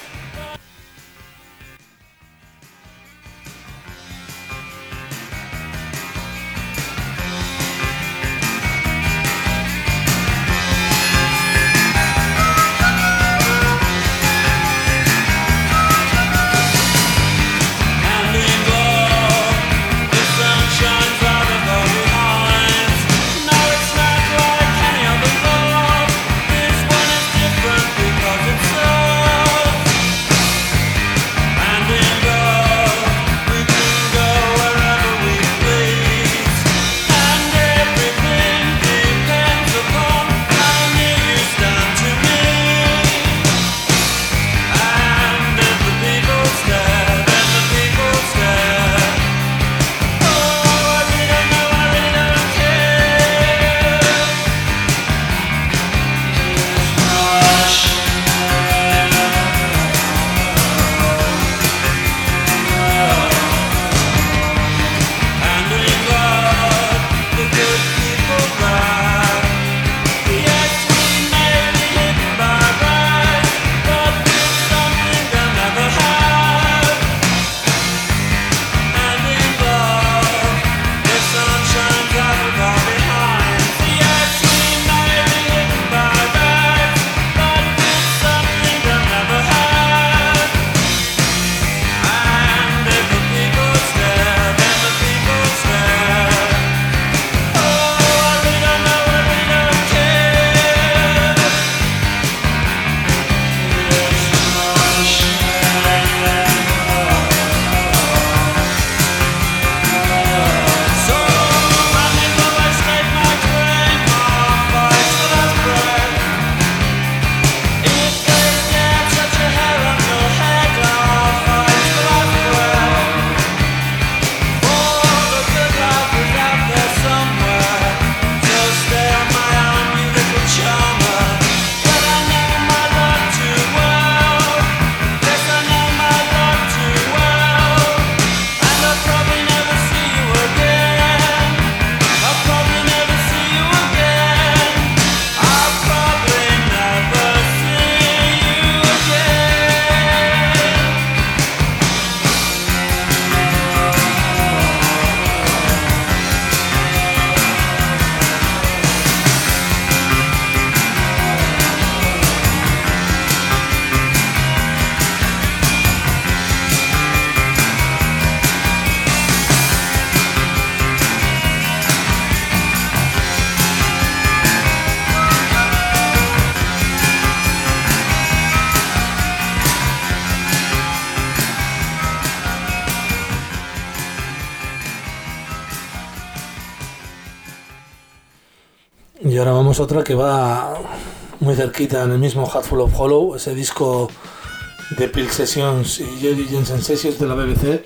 Y ahora vamos a otra que va muy cerquita, en el mismo Hatful of Hollow, ese disco de Peel Sessions y Jerry Jensen Sessions de la BBC.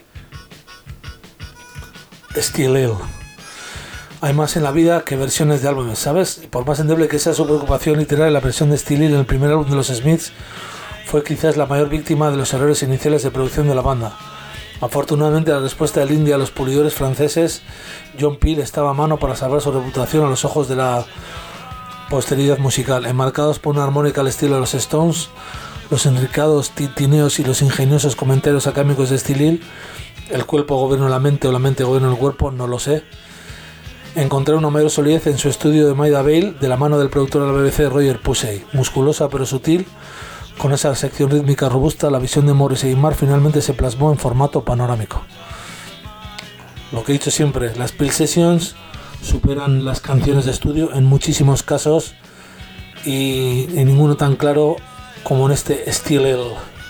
Still Ill. Hay más en la vida que versiones de álbumes, ¿sabes? Y por más endeble que sea su preocupación literaria, la versión de Still Ill en el primer álbum de los Smiths fue quizás la mayor víctima de los errores iniciales de producción de la banda. Afortunadamente, la respuesta del indie a los pulidores franceses, John Peel estaba a mano para salvar su reputación a los ojos de la posteridad musical. Enmarcados por una armónica al estilo de los Stones, los enricados tintineos y los ingeniosos comentarios académicos de Still Ill el cuerpo gobierna la mente o la mente gobierna el cuerpo, no lo sé. Encontré una mayor solidez en su estudio de Maida Vale de la mano del productor de la BBC Roger Pusey. Musculosa pero sutil, con esa sección rítmica robusta, la visión de Morrissey y Marr finalmente se plasmó en formato panorámico. Lo que he dicho siempre, las Peel Sessions superan las canciones de estudio en muchísimos casos y en ninguno tan claro como en este Still Ill.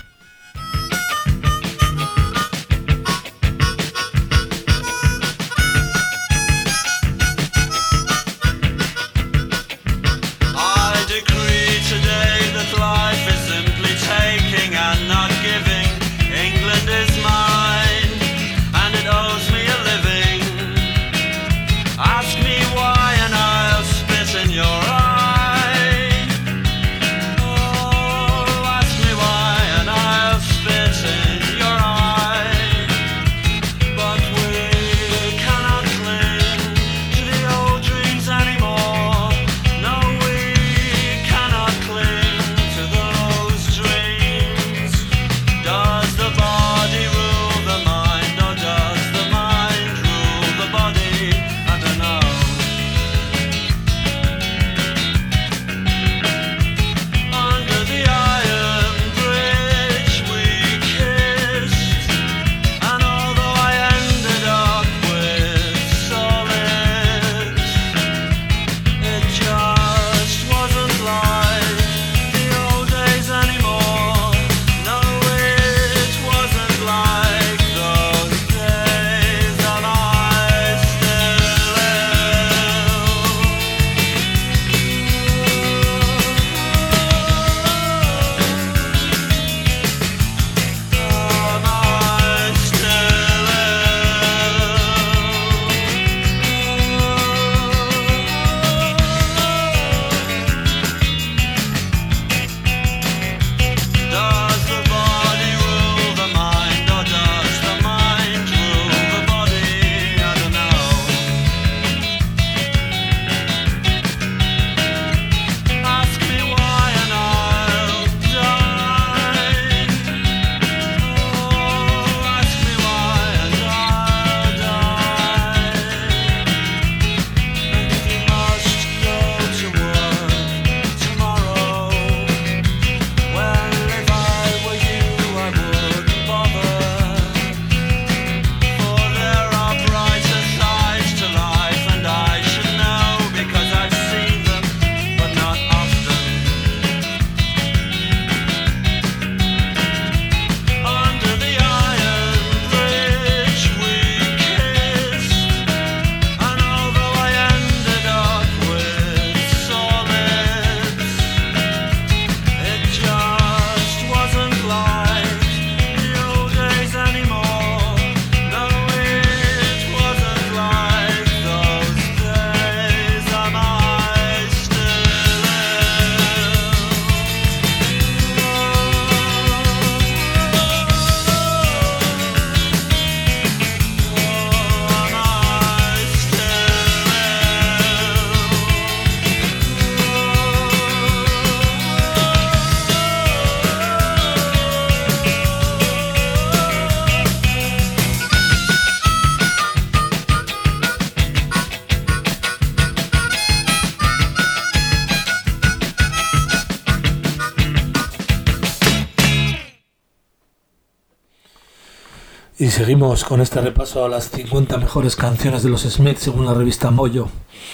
Y seguimos con este repaso a las 50 mejores canciones de los Smiths según la revista Mojo.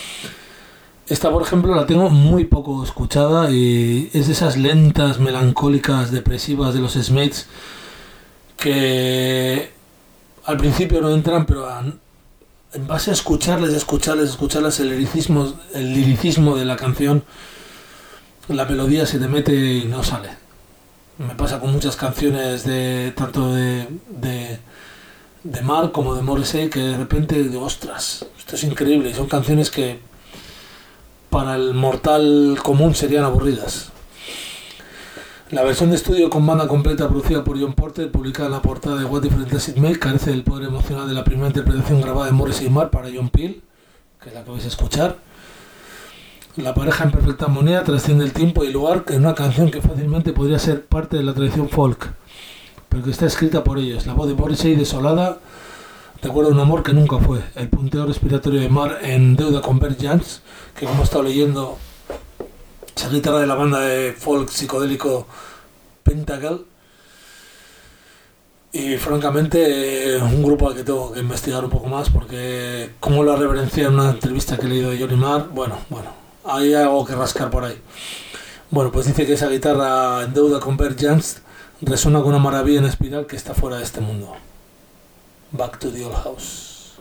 Esta, por ejemplo, la tengo muy poco escuchada y es de esas lentas, melancólicas, depresivas de los Smiths que al principio no entran, pero en base a escucharles el liricismo de la canción, la melodía se te mete y no sale. Me pasa con muchas canciones tanto de Marr como de Morrissey, que de repente digo, ostras, esto es increíble, y son canciones que para el mortal común serían aburridas. La versión de estudio con banda completa producida por John Porter, publicada en la portada de What Difference Does It Make, carece del poder emocional de la primera interpretación grabada de Morrissey y Marr para John Peel, que es la que vais a escuchar. La pareja en perfecta armonía trasciende el tiempo y lugar en una canción que fácilmente podría ser parte de la tradición folk. pero que está escrita por ellos. La voz de Morrissey desolada recuerda un amor que nunca fue. El punteo respiratorio de Marr en deuda con Bert Jansch, que como he estado leyendo, esa guitarra de la banda de folk psicodélico Pentacle. Y francamente, un grupo al que tengo que investigar un poco más, porque como lo reverencia en una entrevista que he leído de Johnny Marr, bueno, hay algo que rascar por ahí. Bueno, pues dice que esa guitarra en deuda con Bert Jansch resuena con una maravilla en espiral que está fuera de este mundo. Back to the Old House.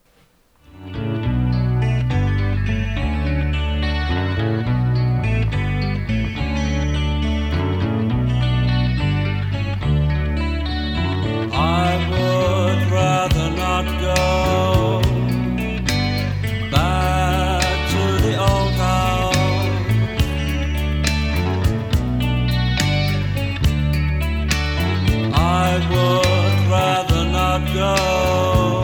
I would rather not go back to the old house. I would rather not go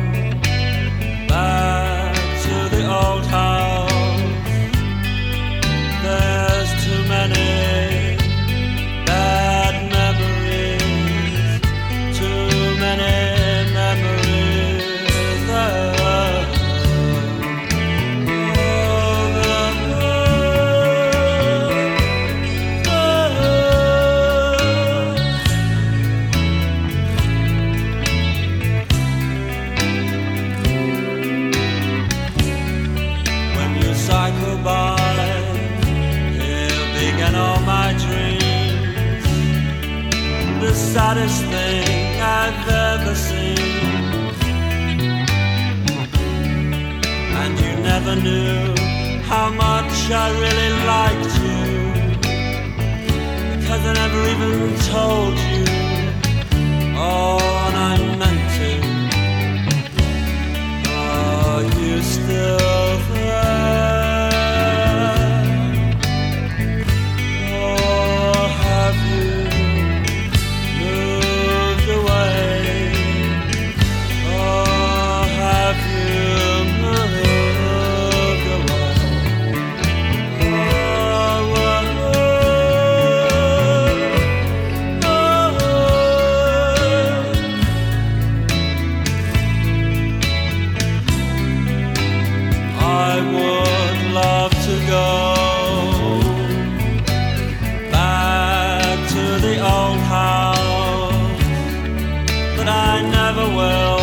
back to the old house. There's too many bad memories, too many memories there. When you cycle by, here begin all my dreams. The saddest thing I've ever seen. And you never knew how much I really liked you, because I never even told you. Oh, and I meant to. Are you still there? Or have you moved away? Or have you moved away? I would love to go back to the old house, but I never will.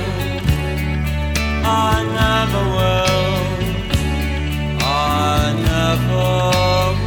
I never will. I never will.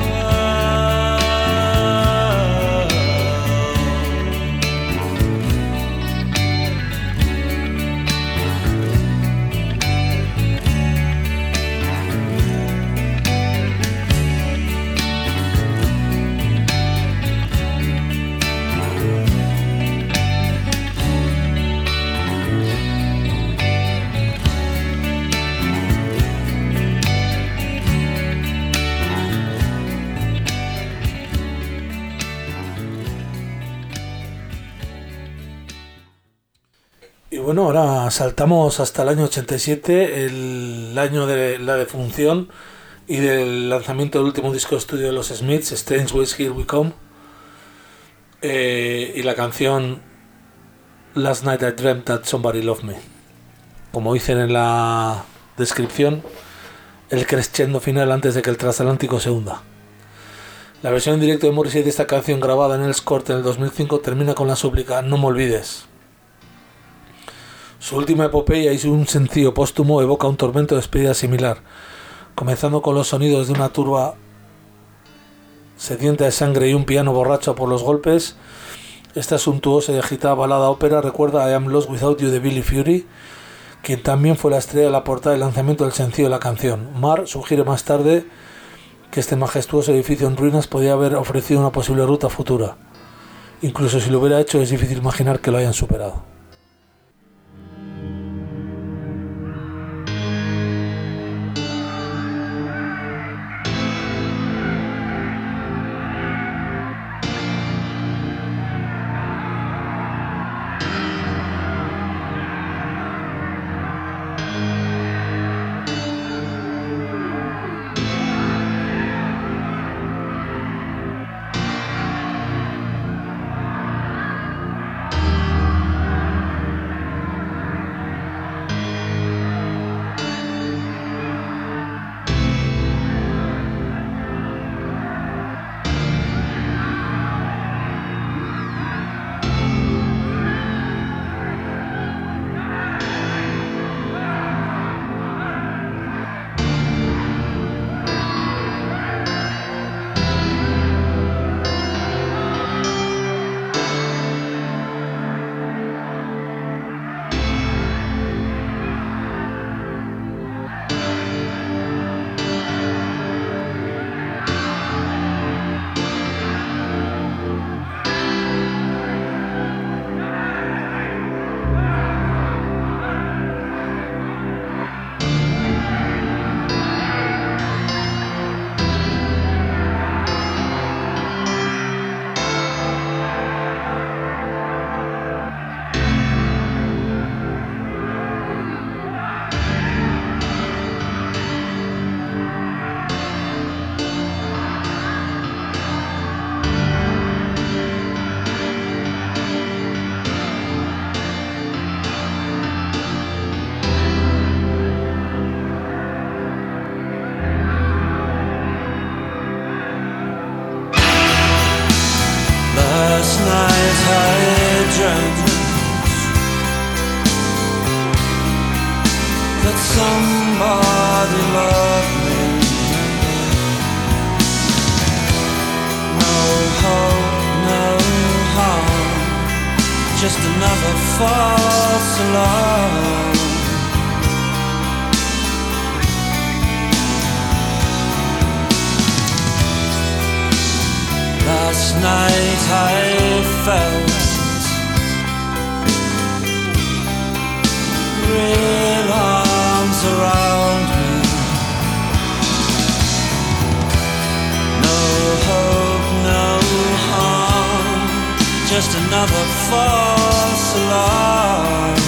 Y bueno, ahora saltamos hasta el año 87, el año de la defunción y del lanzamiento del último disco de estudio de los Smiths, Strange Ways Here We Come, y la canción Last Night I Dreamt That Somebody Loved Me. Como dicen en la descripción, el crescendo final antes de que el transatlántico se hunda. La versión en directo de Morrissey de esta canción, grabada en el Escort en el 2005, termina con la súplica "No me olvides". Su última epopeya y un sencillo póstumo evoca un tormento de despedida similar, comenzando con los sonidos de una turba sedienta de sangre y un piano borracho por los golpes. Esta suntuosa y agitada balada ópera recuerda a I Am Lost Without You de Billy Fury, quien también fue la estrella de la portada del lanzamiento del sencillo de la canción. Marr sugiere más tarde que este majestuoso edificio en ruinas podría haber ofrecido una posible ruta futura. Incluso si lo hubiera hecho, es difícil imaginar que lo hayan superado. false alarm. Last night I felt real arms around me. No hope, no harm, just another false alarm.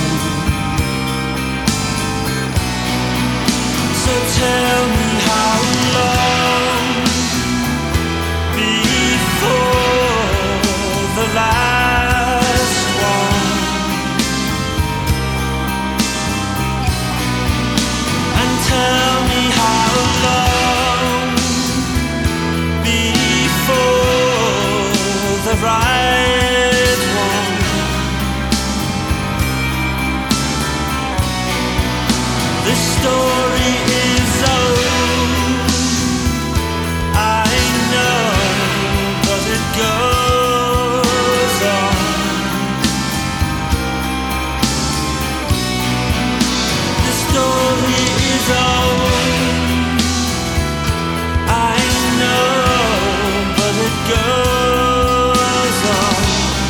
So tell me how long before the last one, and tell me how long before the right one. This story is old, I know, but it goes on. The story is old, I know, but it goes on.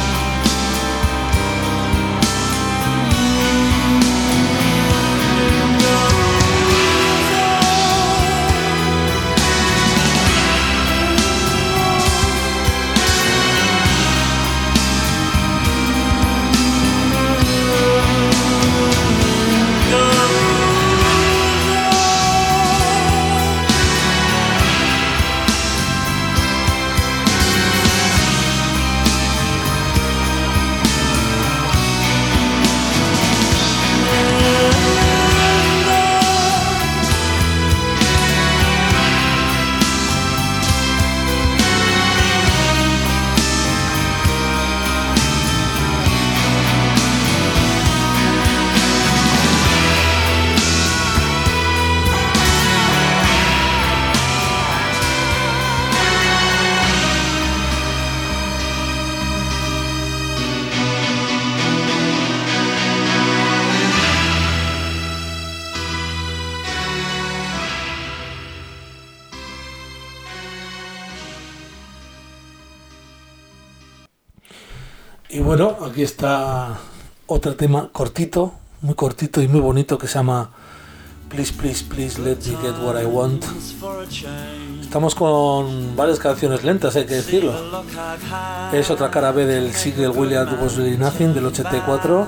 Y bueno, aquí está otro tema cortito, muy cortito y muy bonito, que se llama Please, Please, Please Let Me Get What I Want. Estamos con varias canciones lentas, hay que decirlo. Es otra cara B del single William Was Really Nothing del 84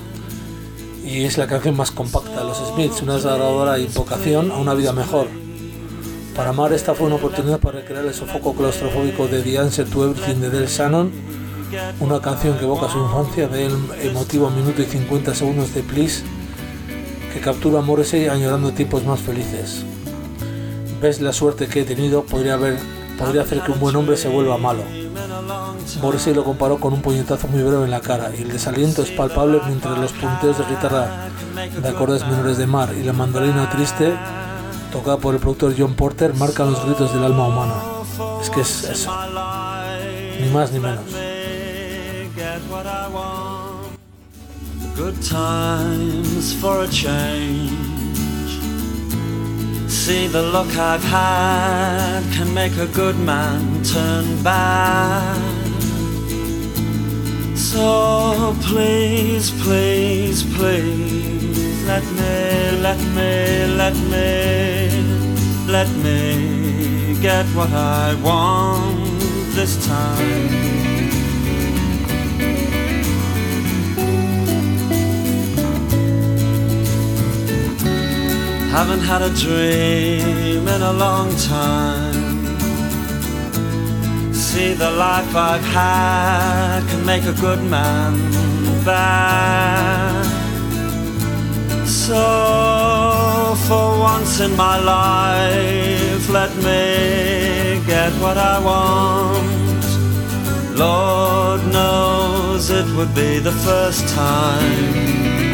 y es la canción más compacta de los Smiths, una desgarradora invocación a una vida mejor. Para amar, esta fue una oportunidad para recrear el sofoco claustrofóbico de The Answer to Everything de Del Shannon, una canción que evoca su infancia del emotivo minuto y 50 segundos de Please, que captura a Morrissey añorando tiempos más felices. Ves la suerte que he tenido, podría hacer que un buen hombre se vuelva malo. Morrissey lo comparó con un puñetazo muy breve en la cara, y el desaliento es palpable mientras los punteos de guitarra de acordes menores de Mar y la mandolina triste, tocada por el productor John Porter, marcan los gritos del alma humana. Es que es eso, ni más ni menos. What I want. Good times for a change. See, the luck I've had can make a good man turn bad. So please, please, please, let me get what I want this time. Haven't had a dream in a long time. See, the life I've had can make a good man bad. So for once in my life, let me get what I want. Lord knows it would be the first time.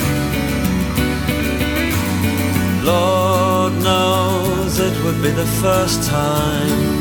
Lord knows it would be the first time.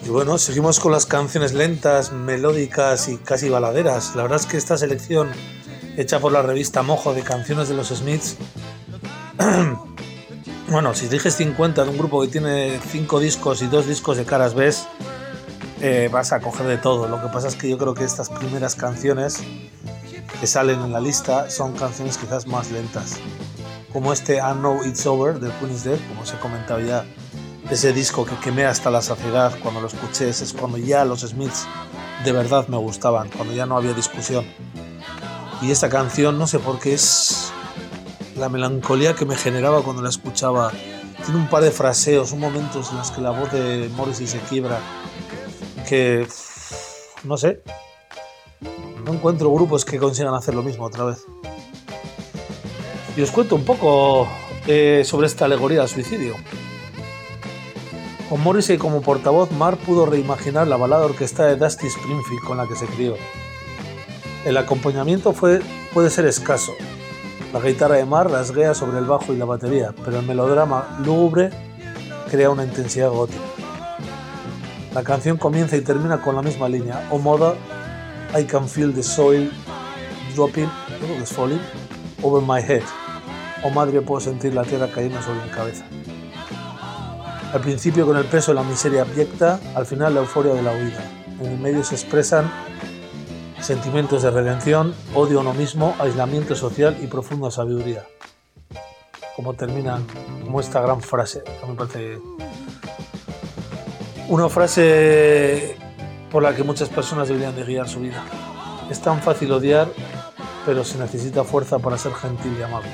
Y bueno, seguimos con las canciones lentas, melódicas y casi baladeras. La verdad es que esta selección hecha por la revista Mojo de canciones de los Smiths, bueno, si eliges 50 de un grupo que tiene 5 discos y 2 discos de caras B, vas a coger de todo. Lo que pasa es que yo creo que estas primeras canciones que salen en la lista son canciones quizás más lentas, como este I Know It's Over de Queen is Dead, como os he comentado ya. Ese disco que quemé hasta la saciedad cuando lo escuché, es cuando ya los Smiths de verdad me gustaban, cuando ya no había discusión. Y esta canción, no sé por qué, es la melancolía que me generaba cuando la escuchaba. Tiene un par de fraseos, un momentos en los que la voz de Morrissey se quiebra, que no sé, no encuentro grupos que consigan hacer lo mismo otra vez. Y os cuento un poco sobre esta alegoría al suicidio. Con Morrissey como portavoz, Marr pudo reimaginar la balada orquestada de Dusty Springfield con la que se crió. El acompañamiento puede ser escaso. La guitarra de Marr rasguea sobre el bajo y la batería, pero el melodrama lúgubre crea una intensidad gótica. La canción comienza y termina con la misma línea. Oh mother, I can feel the soil dropping, creo que es falling, over my head. Oh madre, puedo sentir la tierra cayendo sobre mi cabeza. Al principio con el peso de la miseria abyecta, al final la euforia de la huida. En el medio se expresan sentimientos de redención, odio a uno mismo, aislamiento social y profunda sabiduría. Como terminan, como esta gran frase, que me parece una frase por la que muchas personas deberían de guiar su vida. Es tan fácil odiar, pero se necesita fuerza para ser gentil y amable.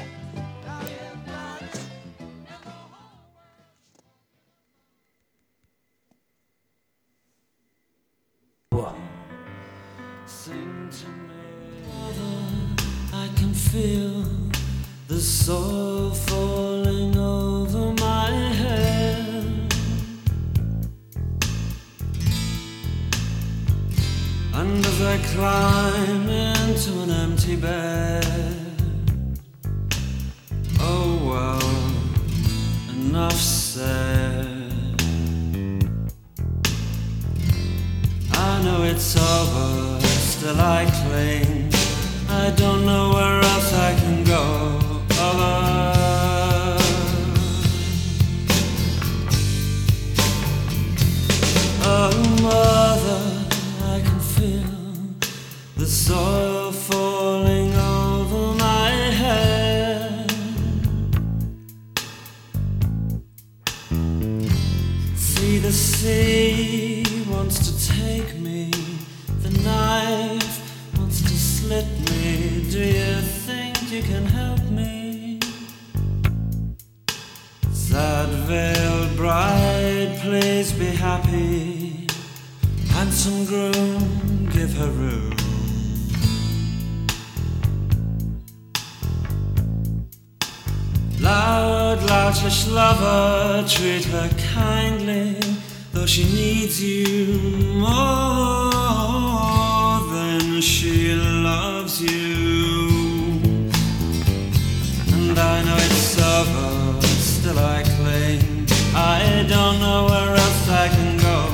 I can feel the soil falling over my head, and as I climb into an empty bed, oh well, enough said. I know it's over, still I cling. I don't know where else I can go. Oh mother, I can feel the soil falling over my head. See, the sea wants to take me, the knife wants to slit me. Do you think you can help me? Sad veiled bride, please be happy. Handsome groom, give her room. Loud, loutish lover, treat her kindly, though she needs you more than she loves you. And I know it's over, still I cling. I don't know where else I can go.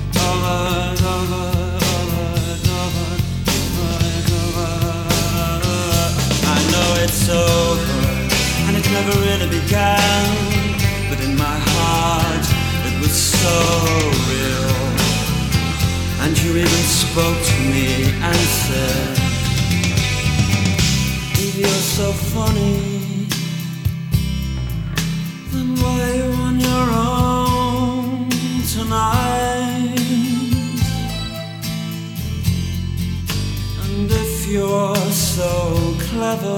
I know it's over, and it never really began, but in my heart it was so real. And you even spoke to me and said, if you're so funny, then why are you on your own tonight? And if you're so clever,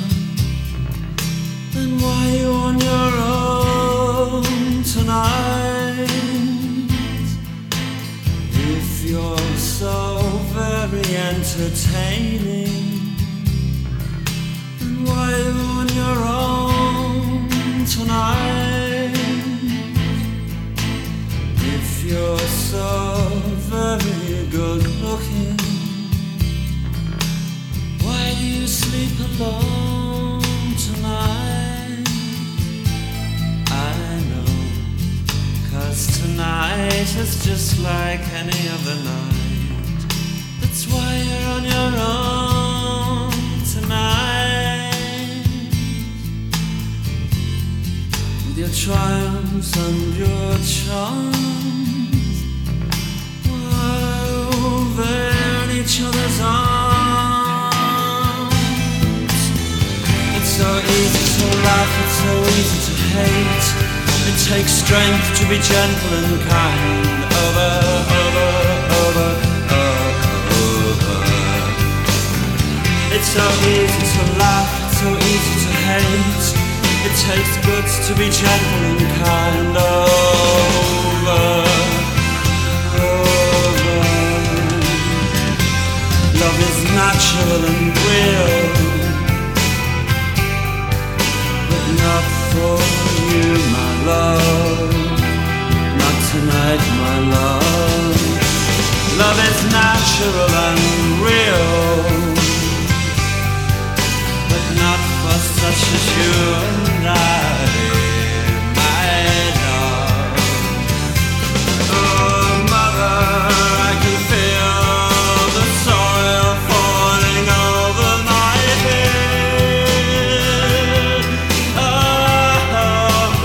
then why are you on your own tonight? If you're so very entertaining, then why are you on your own tonight? If you're so very good looking, why do you sleep alone tonight? I know, 'cause tonight night is just like any other night. That's why you're on your own tonight, with your triumphs and your charms, while they're in each other's arms. It's so easy to laugh, it's so easy to hate. It takes strength to be gentle and kind. Over. It's so easy to laugh, it's so easy to hate. It takes guts to be gentle and kind. Over. Love is natural and real, but not for you, my love. Not tonight, my love. Love is natural and real, but not for such as you and I, my love. Oh, mother, I can feel the soil falling over my head. Oh,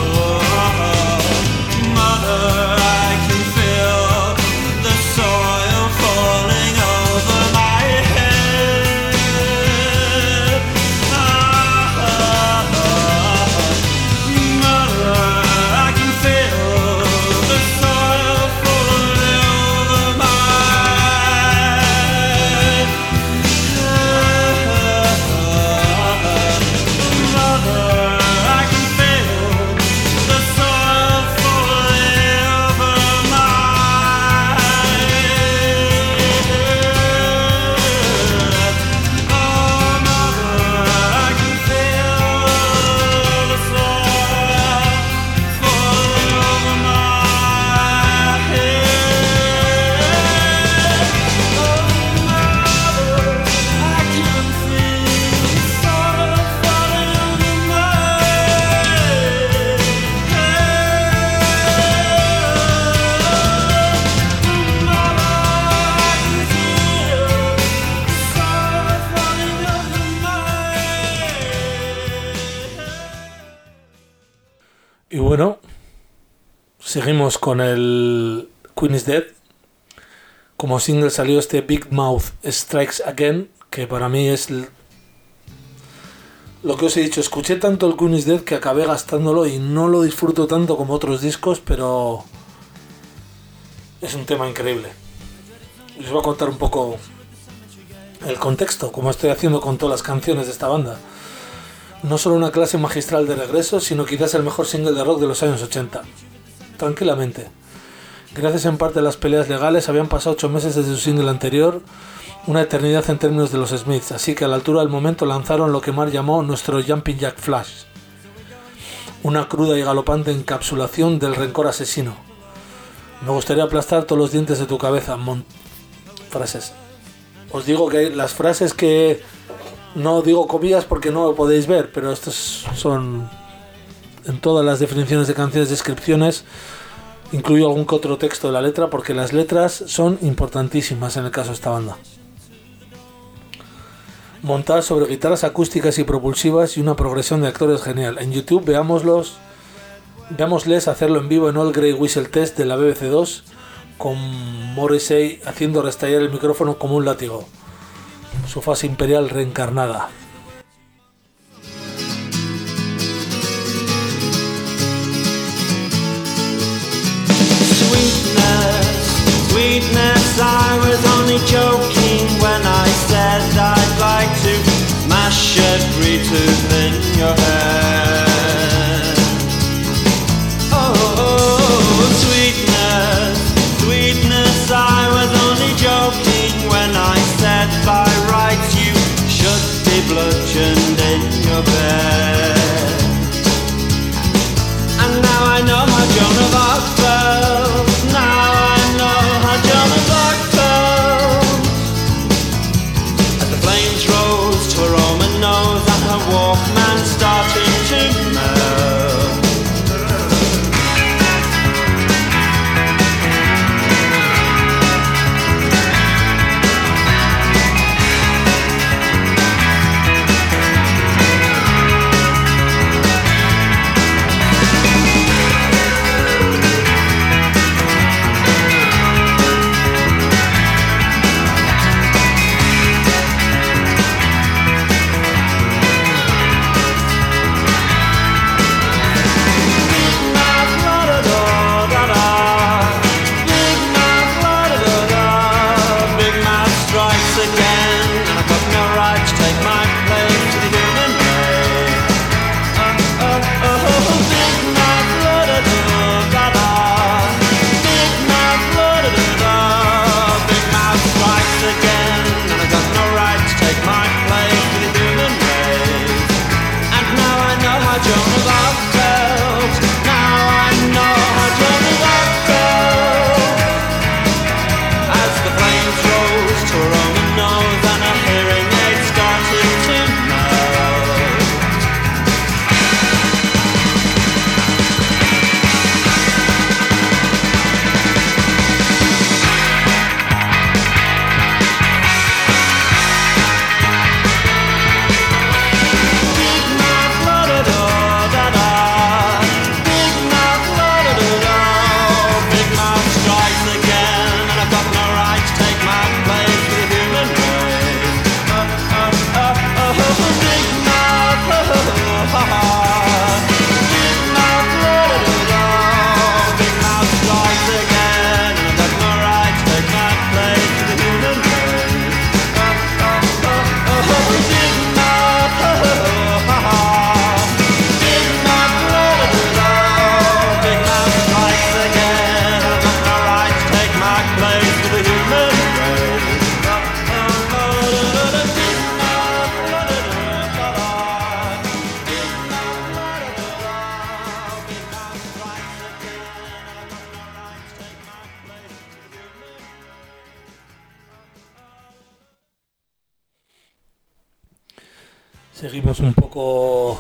mother, I can feel the soil falling over my head. Mother, I can feel the soil falling over my head. Mother, I can feel the soil falling over my head. Oh, mother, I can feel the soil falling over my head. Oh, mother, I can feel the soil falling over my head. Mother, I can feel the soil falling over my head. Y bueno, seguimos con el Queen is Dead. Como single salió este Big Mouth Strikes Again, que para mí es lo que os he dicho. Escuché tanto el Queen is Dead que acabé gastándolo y no lo disfruto tanto como otros discos, pero es un tema increíble. Les voy a contar un poco el contexto, como estoy haciendo con todas las canciones de esta banda. No solo una clase magistral de regreso, sino quizás el mejor single de rock de los años 80. Tranquilamente. Gracias en parte a las peleas legales, habían pasado 8 meses desde su single anterior, una eternidad en términos de los Smiths, así que a la altura del momento lanzaron lo que Mark llamó nuestro Jumping Jack Flash. Una cruda y galopante encapsulación del rencor asesino. Me gustaría aplastar todos los dientes de tu cabeza. Frases. Os digo que las frases que no digo comillas porque no lo podéis ver, pero estos son en todas las definiciones de canciones, descripciones. Incluyo algún que otro texto de la letra porque las letras son importantísimas en el caso de esta banda. Montar sobre guitarras acústicas y propulsivas y una progresión de actores genial. En YouTube veámosles hacerlo en vivo en All Grey Whistle Test de la BBC 2 con Morrissey haciendo restallar el micrófono como un látigo. Su fase imperial reencarnada. Sweetness, I was only joking when I said I'd like to mash every tooth in your head. Oh, sweetness, sweetness, I was only joking when I said by rights you should be blood Seguimos un poco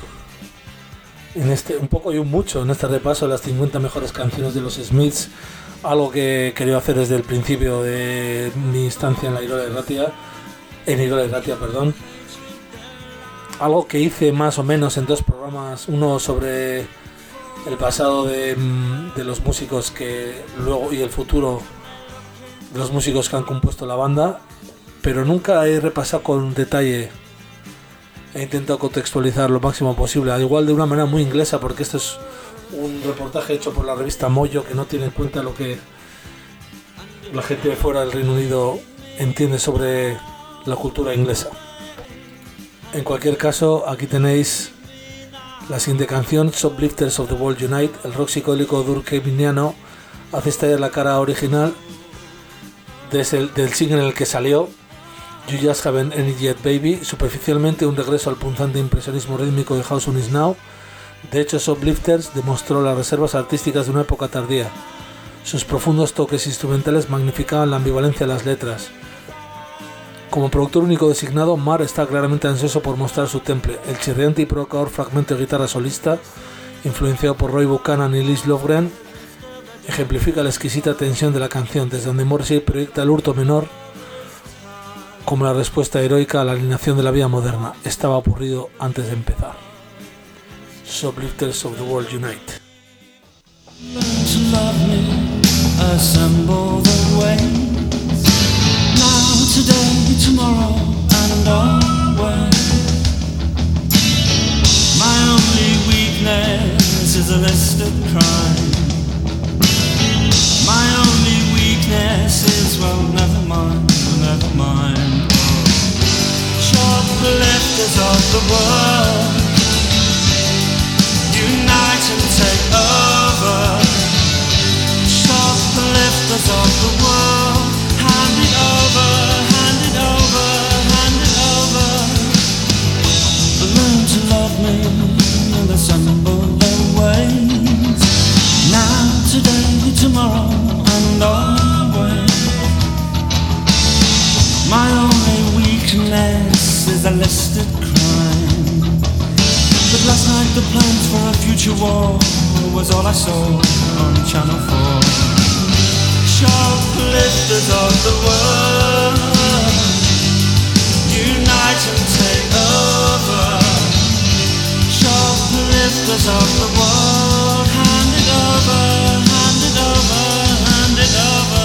un poco y un mucho en este repaso de las 50 mejores canciones de los Smiths, algo que he querido hacer desde el principio de mi instancia en la Irola Irratia, perdón. Algo que hice más o menos en 2 programas, uno sobre el pasado de los músicos que luego y el futuro de los músicos que han compuesto la banda, pero nunca he repasado con detalle. He intentado contextualizar lo máximo posible, al igual de una manera muy inglesa, porque esto es un reportaje hecho por la revista Mojo, que no tiene en cuenta lo que la gente de fuera del Reino Unido entiende sobre la cultura inglesa. En cualquier caso, aquí tenéis la siguiente canción, Shoplifters of the World Unite. El rock psicodélico durkheimiano hace estallar la cara original del single en el que salió, You Just Haven't Any Yet Baby, superficialmente un regreso al punzante impresionismo rítmico de How Soon Is Now. De hecho, Shoplifters demostró las reservas artísticas de una época tardía. Sus profundos toques instrumentales magnificaban la ambivalencia de las letras. Como productor único designado, Marr está claramente ansioso por mostrar su temple. El chirriante y provocador fragmento de guitarra solista, influenciado por Roy Buchanan y Liz Lofgren, ejemplifica la exquisita tensión de la canción, desde donde Morrissey proyecta el hurto menor como la respuesta heroica a la alineación de la vida moderna. Estaba aburrido antes de empezar. Shoplifters of the World Unite. Learn to love me, assemble the ways. Now, today, tomorrow, and always. My only weakness is a listed crime. My only weakness is, well, never mind, never mind. Shoplifters of the world, unite and take over. Shoplifters of the world, hand it over, hand it over, hand it over. Learn to love me and assemble the ways. Now, today, tomorrow, and always. My only weakness is a listed crime. But last night the plans for a future war was all I saw on Channel 4. Shoplifters of the world, unite and take over. Shoplifters of the world, hand it over, hand it over, hand it over.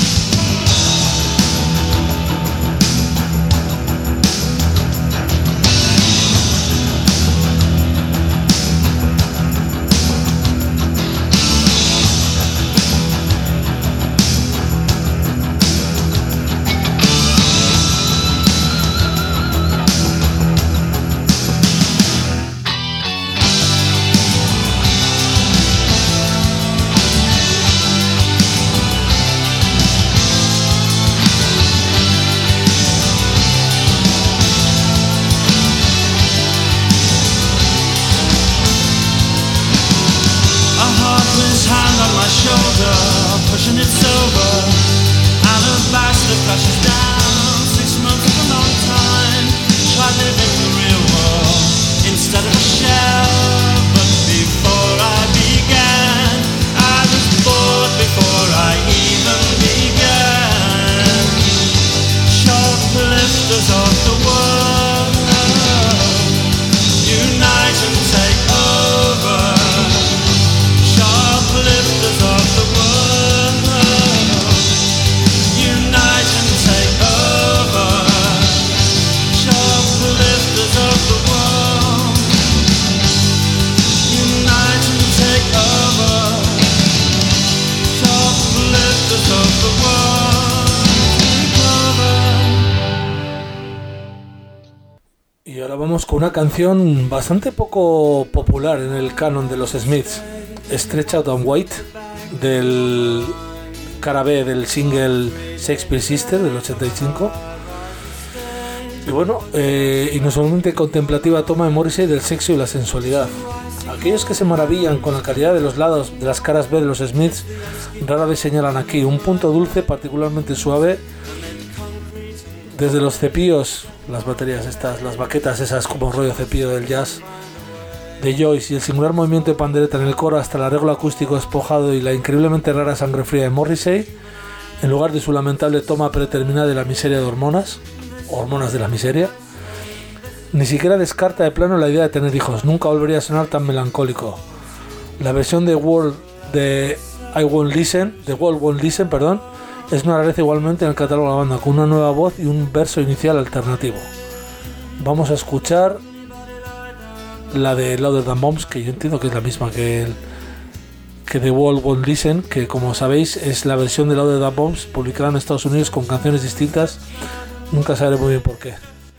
Pushing it sober, alabaster flashes down. 6 months is a long time. Try living the real world instead of a shell. But before I began, I was bored before I even began. Shoplifters of the world, unite and take over. Shoplifters of the world, unite and take over. Shoplifters of the world, unite and take over. Shoplifters of the world, take over. Y ahora vamos con una canción bastante poco popular en el canon de los Smiths, Stretched Out on White, del cara B del single Shakespeare Sister del 85. Y bueno, inusualmente contemplativa toma de Morrissey del sexo y la sensualidad. Aquellos que se maravillan con la calidad de los lados de las caras B de los Smiths rara vez señalan aquí un punto dulce particularmente suave Desde los cepillos, las baterías estas, las baquetas esas como rollo cepillo del jazz de Joyce y el singular movimiento de pandereta en el coro hasta el arreglo acústico despojado y la increíblemente rara sangre fría de Morrissey, en lugar de su lamentable toma predeterminada de la miseria de hormonas, o hormonas de la miseria, ni siquiera descarta de plano la idea de tener hijos. Nunca volvería a sonar tan melancólico. La versión de World Won't Listen, es una rareza igualmente en el catálogo de la banda, con una nueva voz y un verso inicial alternativo. Vamos a escuchar la de Louder Than Bombs, que yo entiendo que es la misma que The World Won't Listen, que como sabéis es la versión de Louder Than Bombs publicada en Estados Unidos con canciones distintas. Nunca sabré muy bien por qué.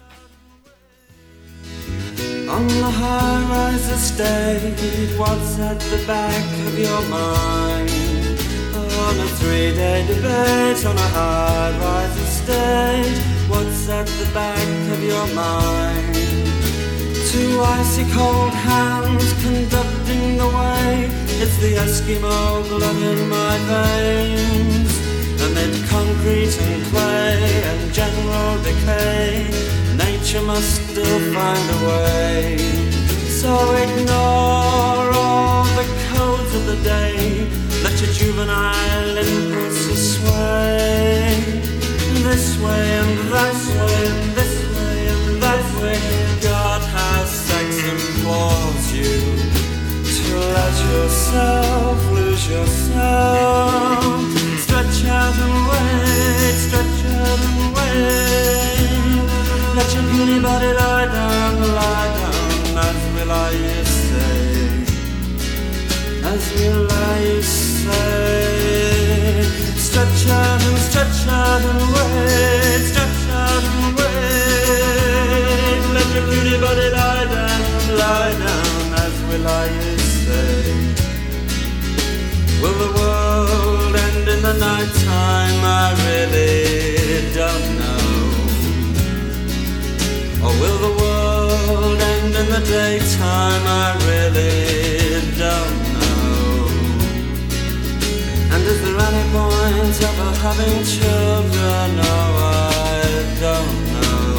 On the high-rise estate, what's at the back of your mind? On a 3-day debate on a high-rise estate, what's at the back of your mind? Two icy cold hands conducting the way, it's the Eskimo blood in my veins. Amid concrete and clay and general decay, nature must still find a way. So ignore all the codes of the day, let your juvenile impulses sway. This way and that way and this way and that way, God has sex implores you to let yourself lose yourself. Stretch out and wait, stretch out and wait. Let your puny body lie down, as we lie you say, as we lie you say. Stretch out and wait, stretch out and wait. Let your puny body lie down, as we lie you say. Will the world end in the night time? I really don't know. Or will the world end in the daytime? I really don't know. And is there any point ever having children? No, I don't know.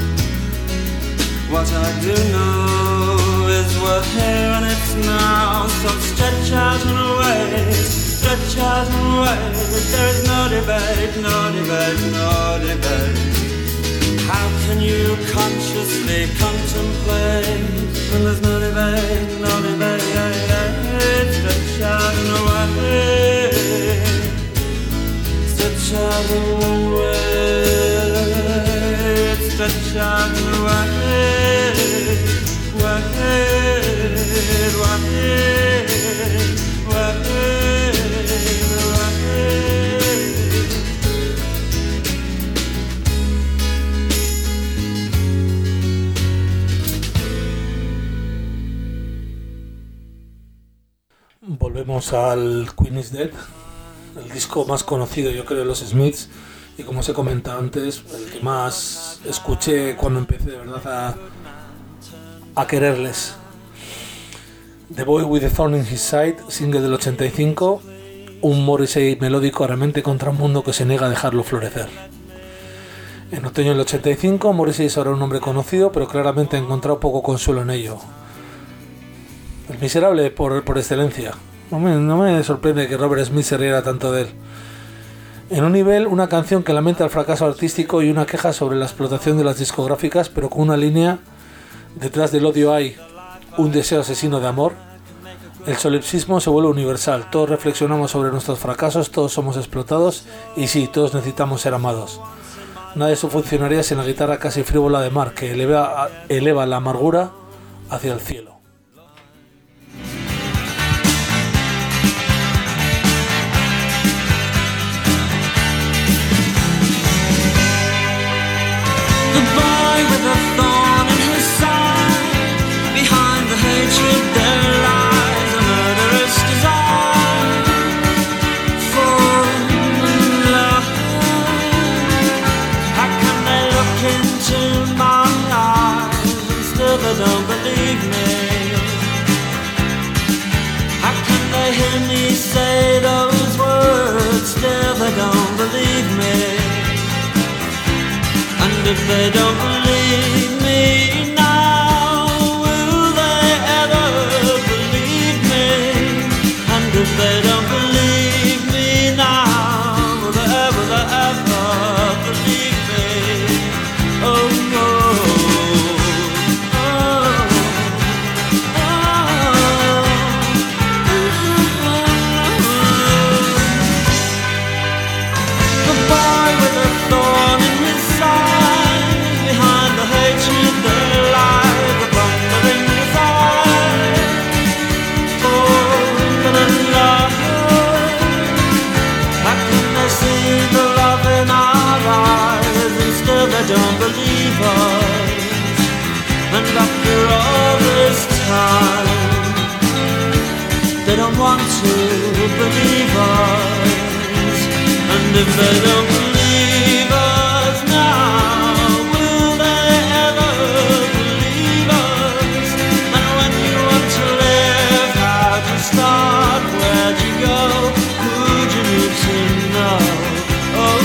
What I do know is we're here and it's now. So stretch out and wait, stretch out and wait. There is no debate, no debate, no debate. How can you consciously contemplate when there's no debate, no debate? Stretch out and wait, stretch out and wait, stretch out and wait, Volvemos al Queen is Dead, el disco más conocido yo creo de los Smiths y como os he comentado antes, el que más escuché cuando empecé de verdad a quererles. The Boy with the Thorn in His Side, single del 85, un Morrissey melódico realmente contra un mundo que se niega a dejarlo florecer. En otoño del 85, Morrissey es ahora un hombre conocido, pero claramente ha encontrado poco consuelo en ello. El miserable por excelencia. No me sorprende que Robert Smith se riera tanto de él. En un nivel, una canción que lamenta el fracaso artístico y una queja sobre la explotación de las discográficas, pero con una línea: detrás del odio hay un deseo asesino de amor. El solipsismo se vuelve universal. Todos reflexionamos sobre nuestros fracasos, todos somos explotados y sí, todos necesitamos ser amados. Nada de eso funcionaría sin la guitarra casi frívola de Mark, que eleva la amargura hacia el cielo. The boy with a thorn in his side, behind the hatred there lies a murderous desire for love. How can they look into my eyes and still they don't believe me? How can they hear me say those words, still they don't believe me? if they don't believe me now, will they ever believe me? And if they don't believe me now, will they ever believe me? Oh no. Don't believe us, and after all this time, they don't want to believe us, and if they don't believe us now, will they ever believe us? And when you want to live, how'd you start, where'd you go, who'd you need to know? Oh,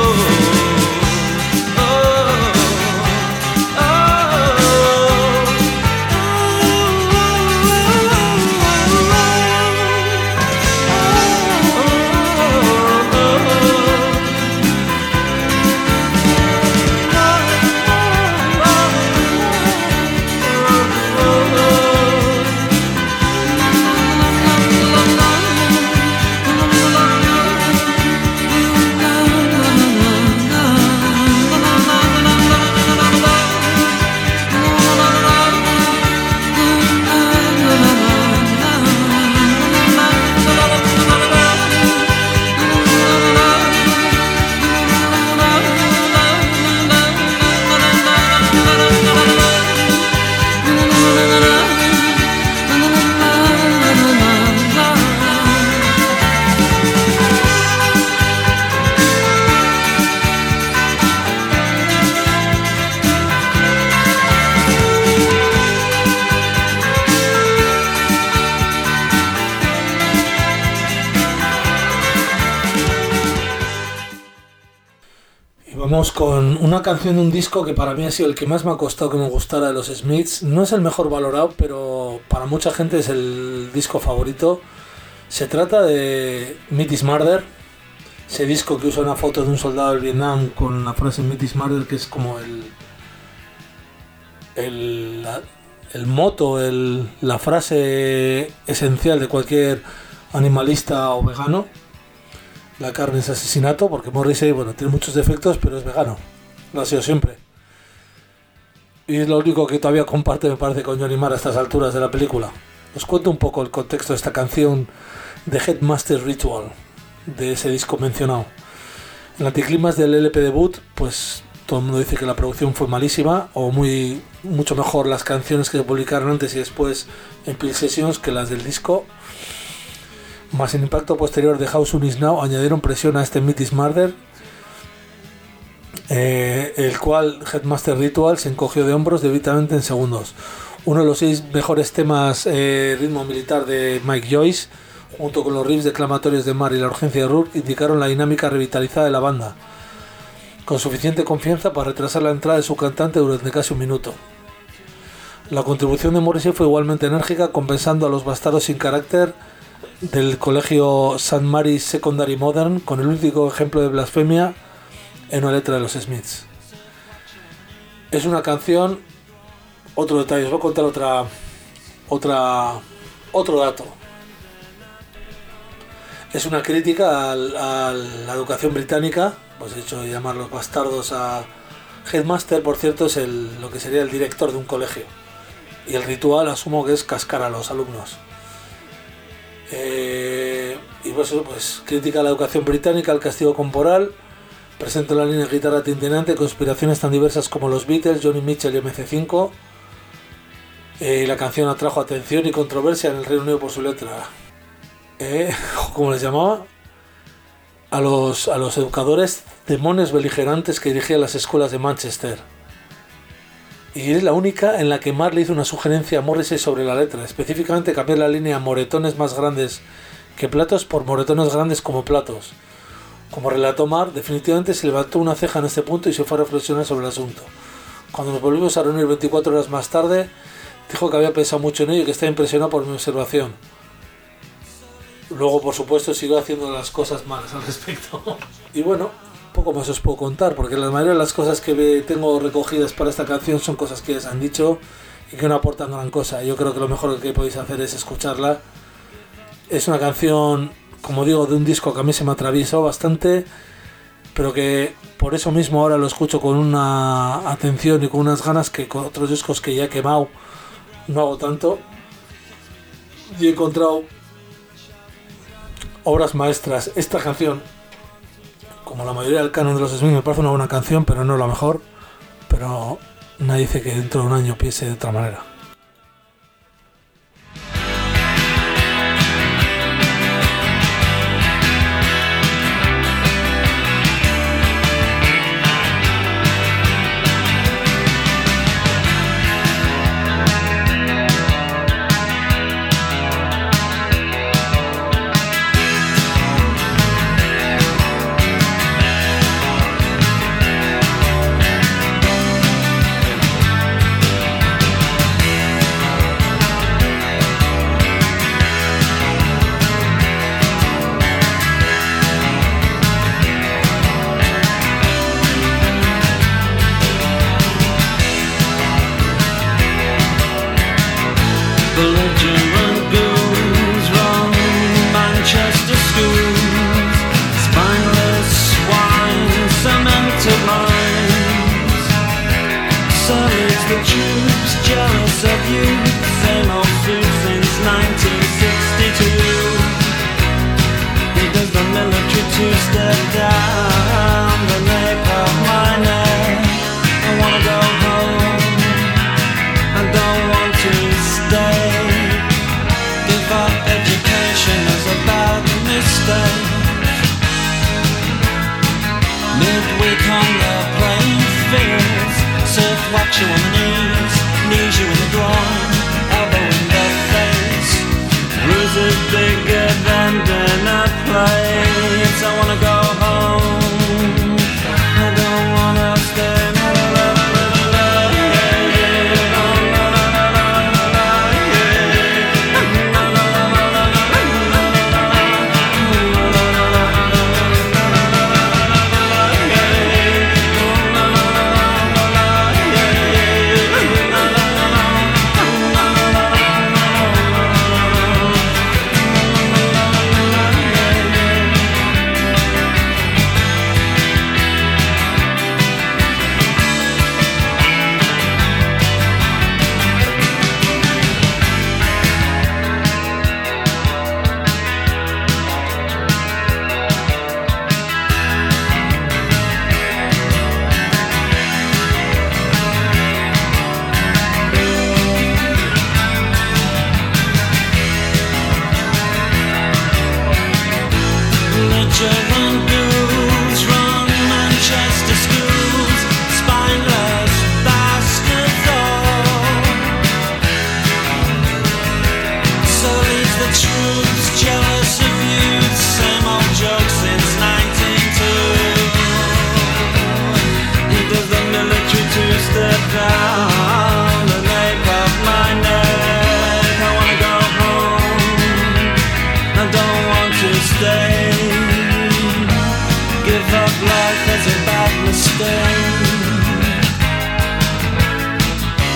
Vamos con una canción de un disco que para mí ha sido el que más me ha costado que me gustara de los Smiths. No es el mejor valorado, pero para mucha gente es el disco favorito. Se trata de Meat is Murder, ese disco que usa una foto de un soldado del Vietnam con la frase Meat is Murder, que es como el moto, la frase esencial de cualquier animalista o vegano. La carne es asesinato, porque Morrissey, bueno, tiene muchos defectos, pero es vegano. Lo ha sido siempre. Y es lo único que todavía comparte, me parece, con Johnny Marr a estas alturas de la película. Os cuento un poco el contexto de esta canción de Headmaster Ritual, de ese disco mencionado. En el anticlimax del LP debut, pues todo el mundo dice que la producción fue malísima, o mucho mejor las canciones que se publicaron antes y después en Peel Sessions que las del disco. Más el impacto posterior de How Soon Is Now añadieron presión a este Meat is Murder, el cual Headmaster Ritual se encogió de hombros debidamente en segundos. Uno de los 6 mejores temas ritmo militar de Mike Joyce, junto con los riffs declamatorios de Marr y la urgencia de Rourke, indicaron la dinámica revitalizada de la banda, con suficiente confianza para retrasar la entrada de su cantante durante casi un minuto. La contribución de Morrissey fue igualmente enérgica, compensando a los bastardos sin carácter del colegio St. Mary's Secondary Modern con el único ejemplo de blasfemia en una letra de los Smiths. Es una canción, otro detalle, os voy a contar otro dato. Es una crítica a la educación británica, pues de hecho llamar los bastardos a Headmaster, por cierto, es lo que sería el director de un colegio, y el ritual asumo que es cascar a los alumnos. Y pues critica a la educación británica, el castigo corporal, presenta la línea de guitarra tintinante, conspiraciones tan diversas como los Beatles, Johnny Mitchell y MC5. La canción atrajo atención y controversia en el Reino Unido por su letra. ¿Cómo les llamaba? A los educadores demones beligerantes que dirigían las escuelas de Manchester. Y es la única en la que Marr le hizo una sugerencia a Morrissey sobre la letra, específicamente cambiar la línea moretones más grandes que platos por moretones grandes como platos. Como relató Mar, definitivamente se levantó una ceja en este punto y se fue a reflexionar sobre el asunto. Cuando nos volvimos a reunir 24 horas más tarde, dijo que había pensado mucho en ello y que estaba impresionado por mi observación. Luego, por supuesto, siguió haciendo las cosas malas al respecto. Y bueno, poco más os puedo contar, porque la mayoría de las cosas que tengo recogidas para esta canción son cosas que ya se han dicho y que no aportan gran cosa. Yo creo que lo mejor que podéis hacer es escucharla. Es una canción, como digo, de un disco que a mí se me atraviesó bastante, pero que por eso mismo ahora lo escucho con una atención y con unas ganas que con otros discos que ya he quemado no hago tanto. Y he encontrado obras maestras. Esta canción, como la mayoría del canon de los Smiths, me parece una buena canción, pero no la mejor. Pero nadie dice que dentro de un año piense de otra manera. Belligerent ghouls run Manchester schools, spineless swine, cemented minds. Sullies the troops, jealous of you, same old suit since 1962. He does the military two-step down the nape of my neck. I wanna go home, I don't want to stay. Give up education is a bad mistake. Midweek on the playing fields, surf watch you on the knees you in the groin, elbow in the face. Bruises bigger than dinner plates. I wanna go home, I don't wanna stay.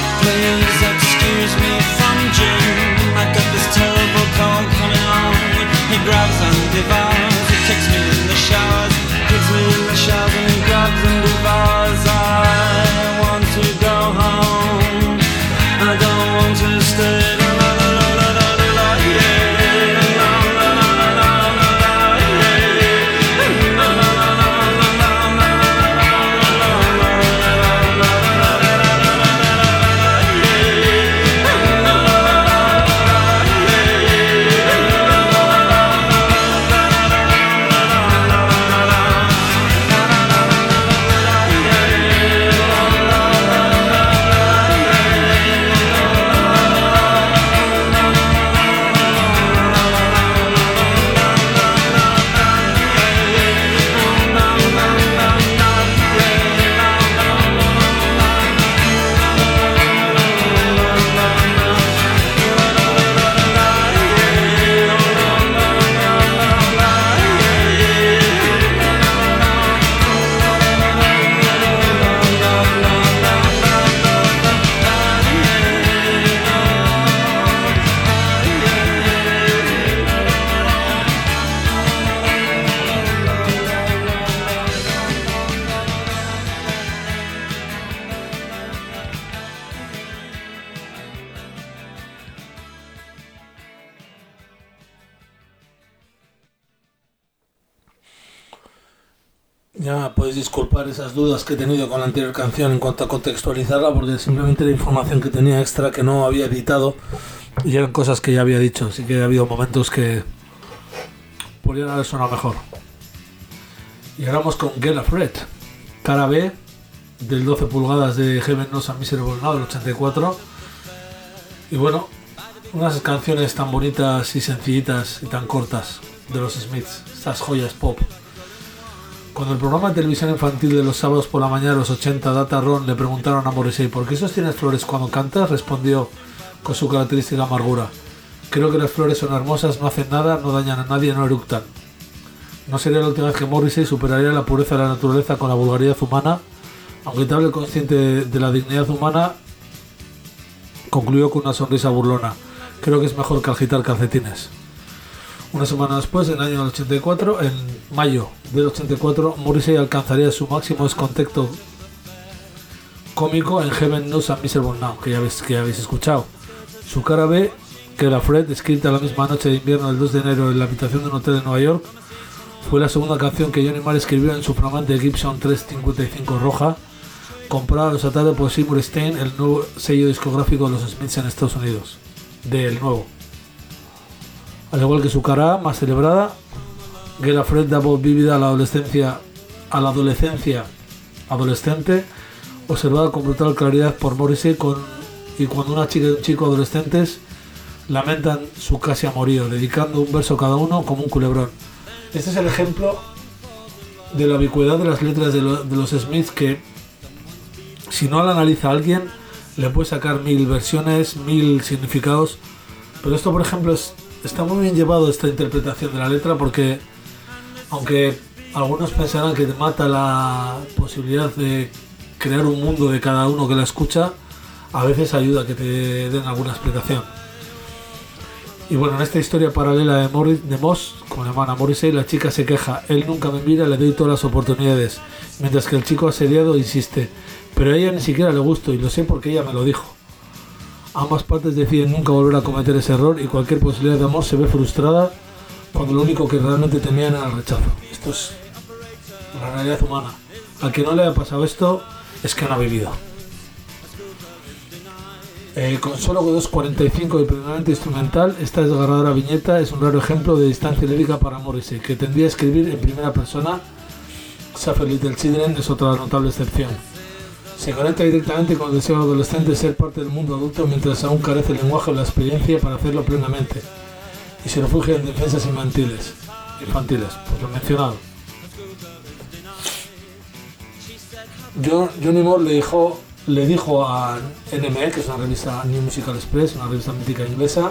Please excuse me from gym. I got this terrible cold coming on. Ya podéis disculpar esas dudas que he tenido con la anterior canción en cuanto a contextualizarla, porque simplemente era información que tenía extra que no había editado y eran cosas que ya había dicho, así que ha habido momentos que podrían haber sonado mejor. Y ahora vamos con Get Afraid, cara B del 12 pulgadas de Heaven Knows I'm Miserable Now del 84. Y bueno, unas canciones tan bonitas y sencillitas y tan cortas de los Smiths, estas joyas pop. Cuando el programa de televisión infantil de los sábados por la mañana de los 80, Data Ron, le preguntaron a Morrissey ¿por qué sostienes flores cuando cantas?, respondió con su característica amargura: creo que las flores son hermosas, no hacen nada, no dañan a nadie, no eructan. No sería la última vez que Morrissey superaría la pureza de la naturaleza con la vulgaridad humana, aunque tal consciente de la dignidad humana, concluyó con una sonrisa burlona: creo que es mejor que agitar calcetines. Una semana después, en el año 84, en mayo del 84, Morrissey alcanzaría su máximo descontento cómico en Heaven Knows I'm Miserable Now, que ya habéis escuchado. Su cara B, que la Fred, escrita la misma noche de invierno del 2 de enero en la habitación de un hotel de Nueva York, fue la segunda canción que Johnny Marr escribió en su flamante Gibson 355 roja, comprada los tarde por Seymour Stein, el nuevo sello discográfico de los Smiths en Estados Unidos. Del nuevo. Al igual que su cara A, más celebrada, Get Afraid da voz vívida a la adolescencia adolescente, observada con brutal claridad por Morrissey y cuando una chica y un chico adolescentes lamentan su casi amorío, dedicando un verso cada uno como un culebrón. Este es el ejemplo de la ubicuidad de las letras de los Smiths, que si no la analiza alguien le puede sacar 1000 versiones, 1000 significados, pero esto, por ejemplo, está muy bien llevado, esta interpretación de la letra, porque aunque algunos pensarán que te mata la posibilidad de crear un mundo de cada uno que la escucha, a veces ayuda a que te den alguna explicación. Y bueno, en esta historia paralela de Moss, como le llaman a Morrissey, la chica se queja: él nunca me mira, le doy todas las oportunidades, mientras que el chico asediado insiste: pero a ella ni siquiera le gusto y lo sé porque ella me lo dijo. Ambas partes deciden nunca volver a cometer ese error y cualquier posibilidad de amor se ve frustrada cuando lo único que realmente temían era el rechazo. Esto es la realidad humana. Al que no le haya pasado esto es que no ha vivido. Con solo 2.45 y plenamente instrumental, esta desgarradora viñeta es un raro ejemplo de distancia lírica para Morrissey, que tendía a escribir en primera persona. Suffer Little Children es otra notable excepción. Se conecta directamente con el deseo adolescente de ser parte del mundo adulto mientras aún carece el lenguaje o la experiencia para hacerlo plenamente, y se refugia en defensas infantiles, pues lo mencionado. Johnny Moore le dijo a NME, que es una revista, New Musical Express, una revista mítica inglesa,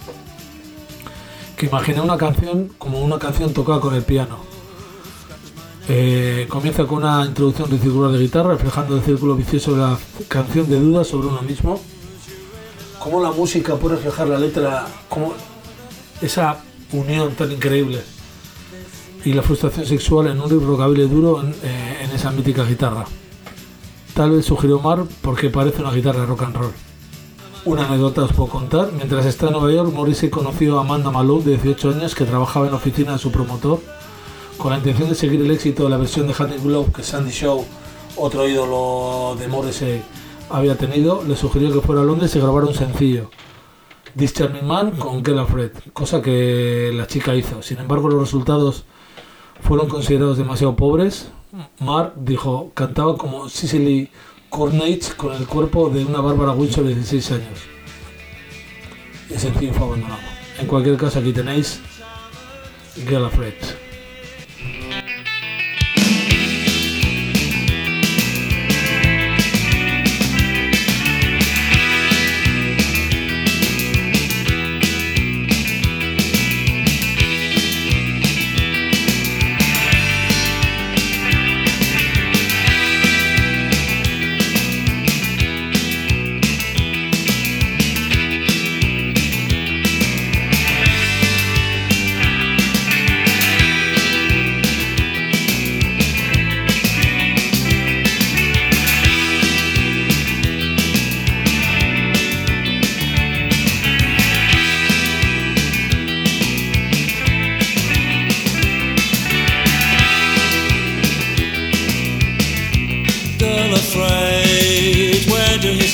que imaginé una canción como una canción tocada con el piano. Comienza con una introducción circular de guitarra, reflejando el círculo vicioso de la canción de dudas sobre uno mismo. Cómo la música puede reflejar la letra, como esa unión tan increíble, y la frustración sexual en un riff rockabilly duro en esa mítica guitarra. Tal vez sugirió Marr porque parece una guitarra de rock and roll. Una anécdota os puedo contar: mientras está en Nueva York, Morrissey conoció a Amanda Malone, de 18 años, que trabajaba en la oficina de su promotor. Con la intención de seguir el éxito de la versión de Hunting Glove que Sandy Shaw, otro ídolo de Morrissey, había tenido, le sugirió que fuera a Londres y grabara un sencillo, This Charming Man, con Get Afraid, cosa que la chica hizo. Sin embargo, los resultados fueron considerados demasiado pobres. Marr dijo: cantaba como Cicely Cornage con el cuerpo de una Barbara Windsor de 16 años. Y el sencillo fue abandonado. En cualquier caso, aquí tenéis Get Afraid.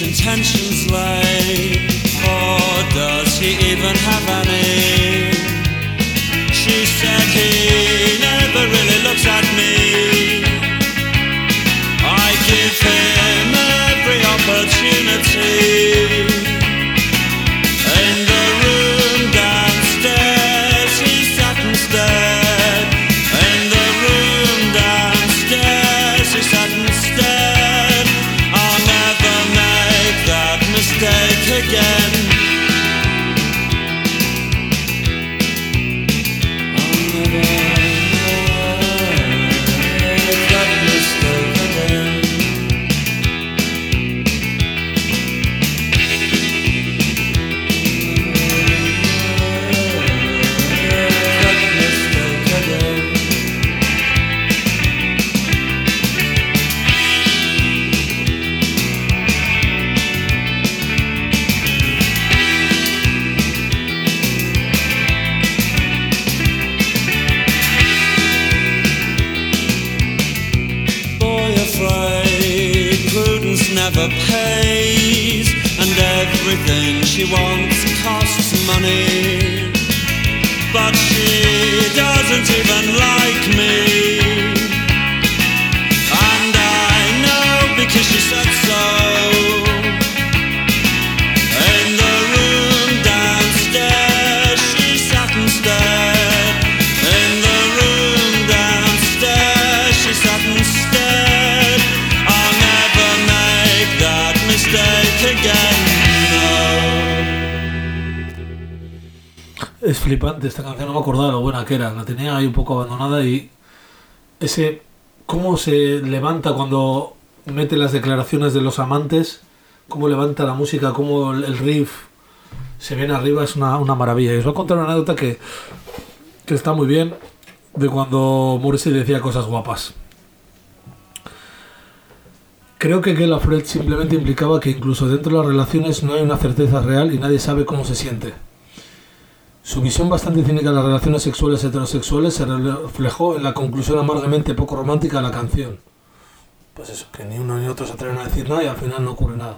intentions lay, or does he even have any? She said he never really looks at me. I give him every opportunity. In the room downstairs he sat and stared. In the room downstairs he sat and stared. I'll never make that mistake again. Never pays, and everything she wants costs money. But she doesn't even like me, and I know because she said so. In the room downstairs she sat and stared. In the room downstairs she sat and stared. I'll never make that mistake again, no. Es flipante esta canción, no me acordaba lo buena que era. La tenía ahí un poco abandonada y ese cómo se levanta cuando mete las declaraciones de los amantes, cómo levanta la música, cómo el riff se viene arriba, es una maravilla. Y os voy a contar una anécdota que está muy bien, de cuando Morrissey decía cosas guapas. Creo que Gela Fred simplemente implicaba que incluso dentro de las relaciones no hay una certeza real y nadie sabe cómo se siente. Su visión bastante cínica de las relaciones sexuales heterosexuales se reflejó en la conclusión amargamente poco romántica de la canción. Pues eso, que ni uno ni otro se atreven a decir nada y al final no ocurre nada.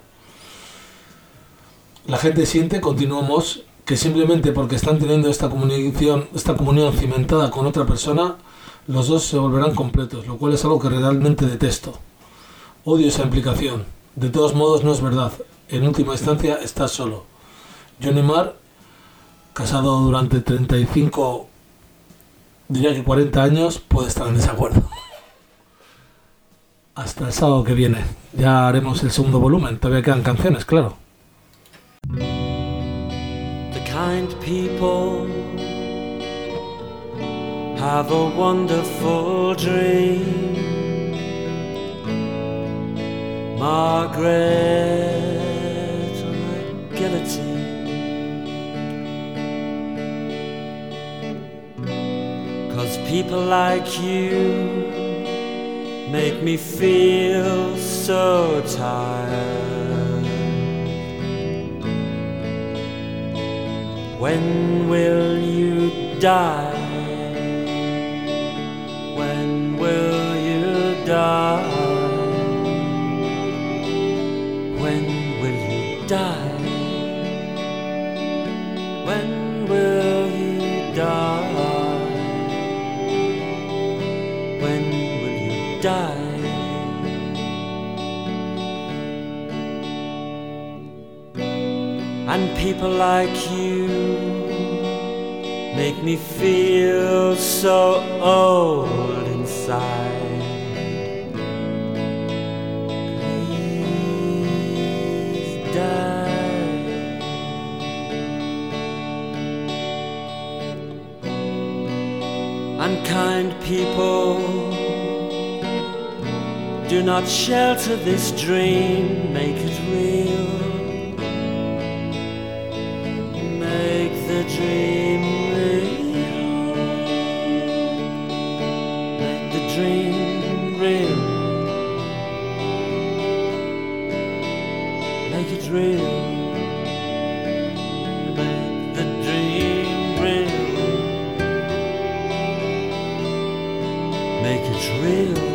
La gente siente, continuó Moss, que simplemente porque están teniendo esta comunión cimentada con otra persona, los dos se volverán completos, lo cual es algo que realmente detesto. Odio esa implicación. De todos modos no es verdad. En última instancia estás solo. Johnny Marr, casado durante 35, diría que 40 años, puede estar en desacuerdo. Hasta el sábado que viene. Ya haremos el segundo volumen. Todavía quedan canciones, claro. The kind people have a wonderful dream. Margaret on a guillotine. 'Cause people like you make me feel so tired. When will you die? When will you die? When will you die? When will you die? When will you die? And people like you make me feel so old inside. Unkind people, do not shelter this dream, make it real. Make the dream real. Make the dream real. Make it real. Make the dream real. Make it real.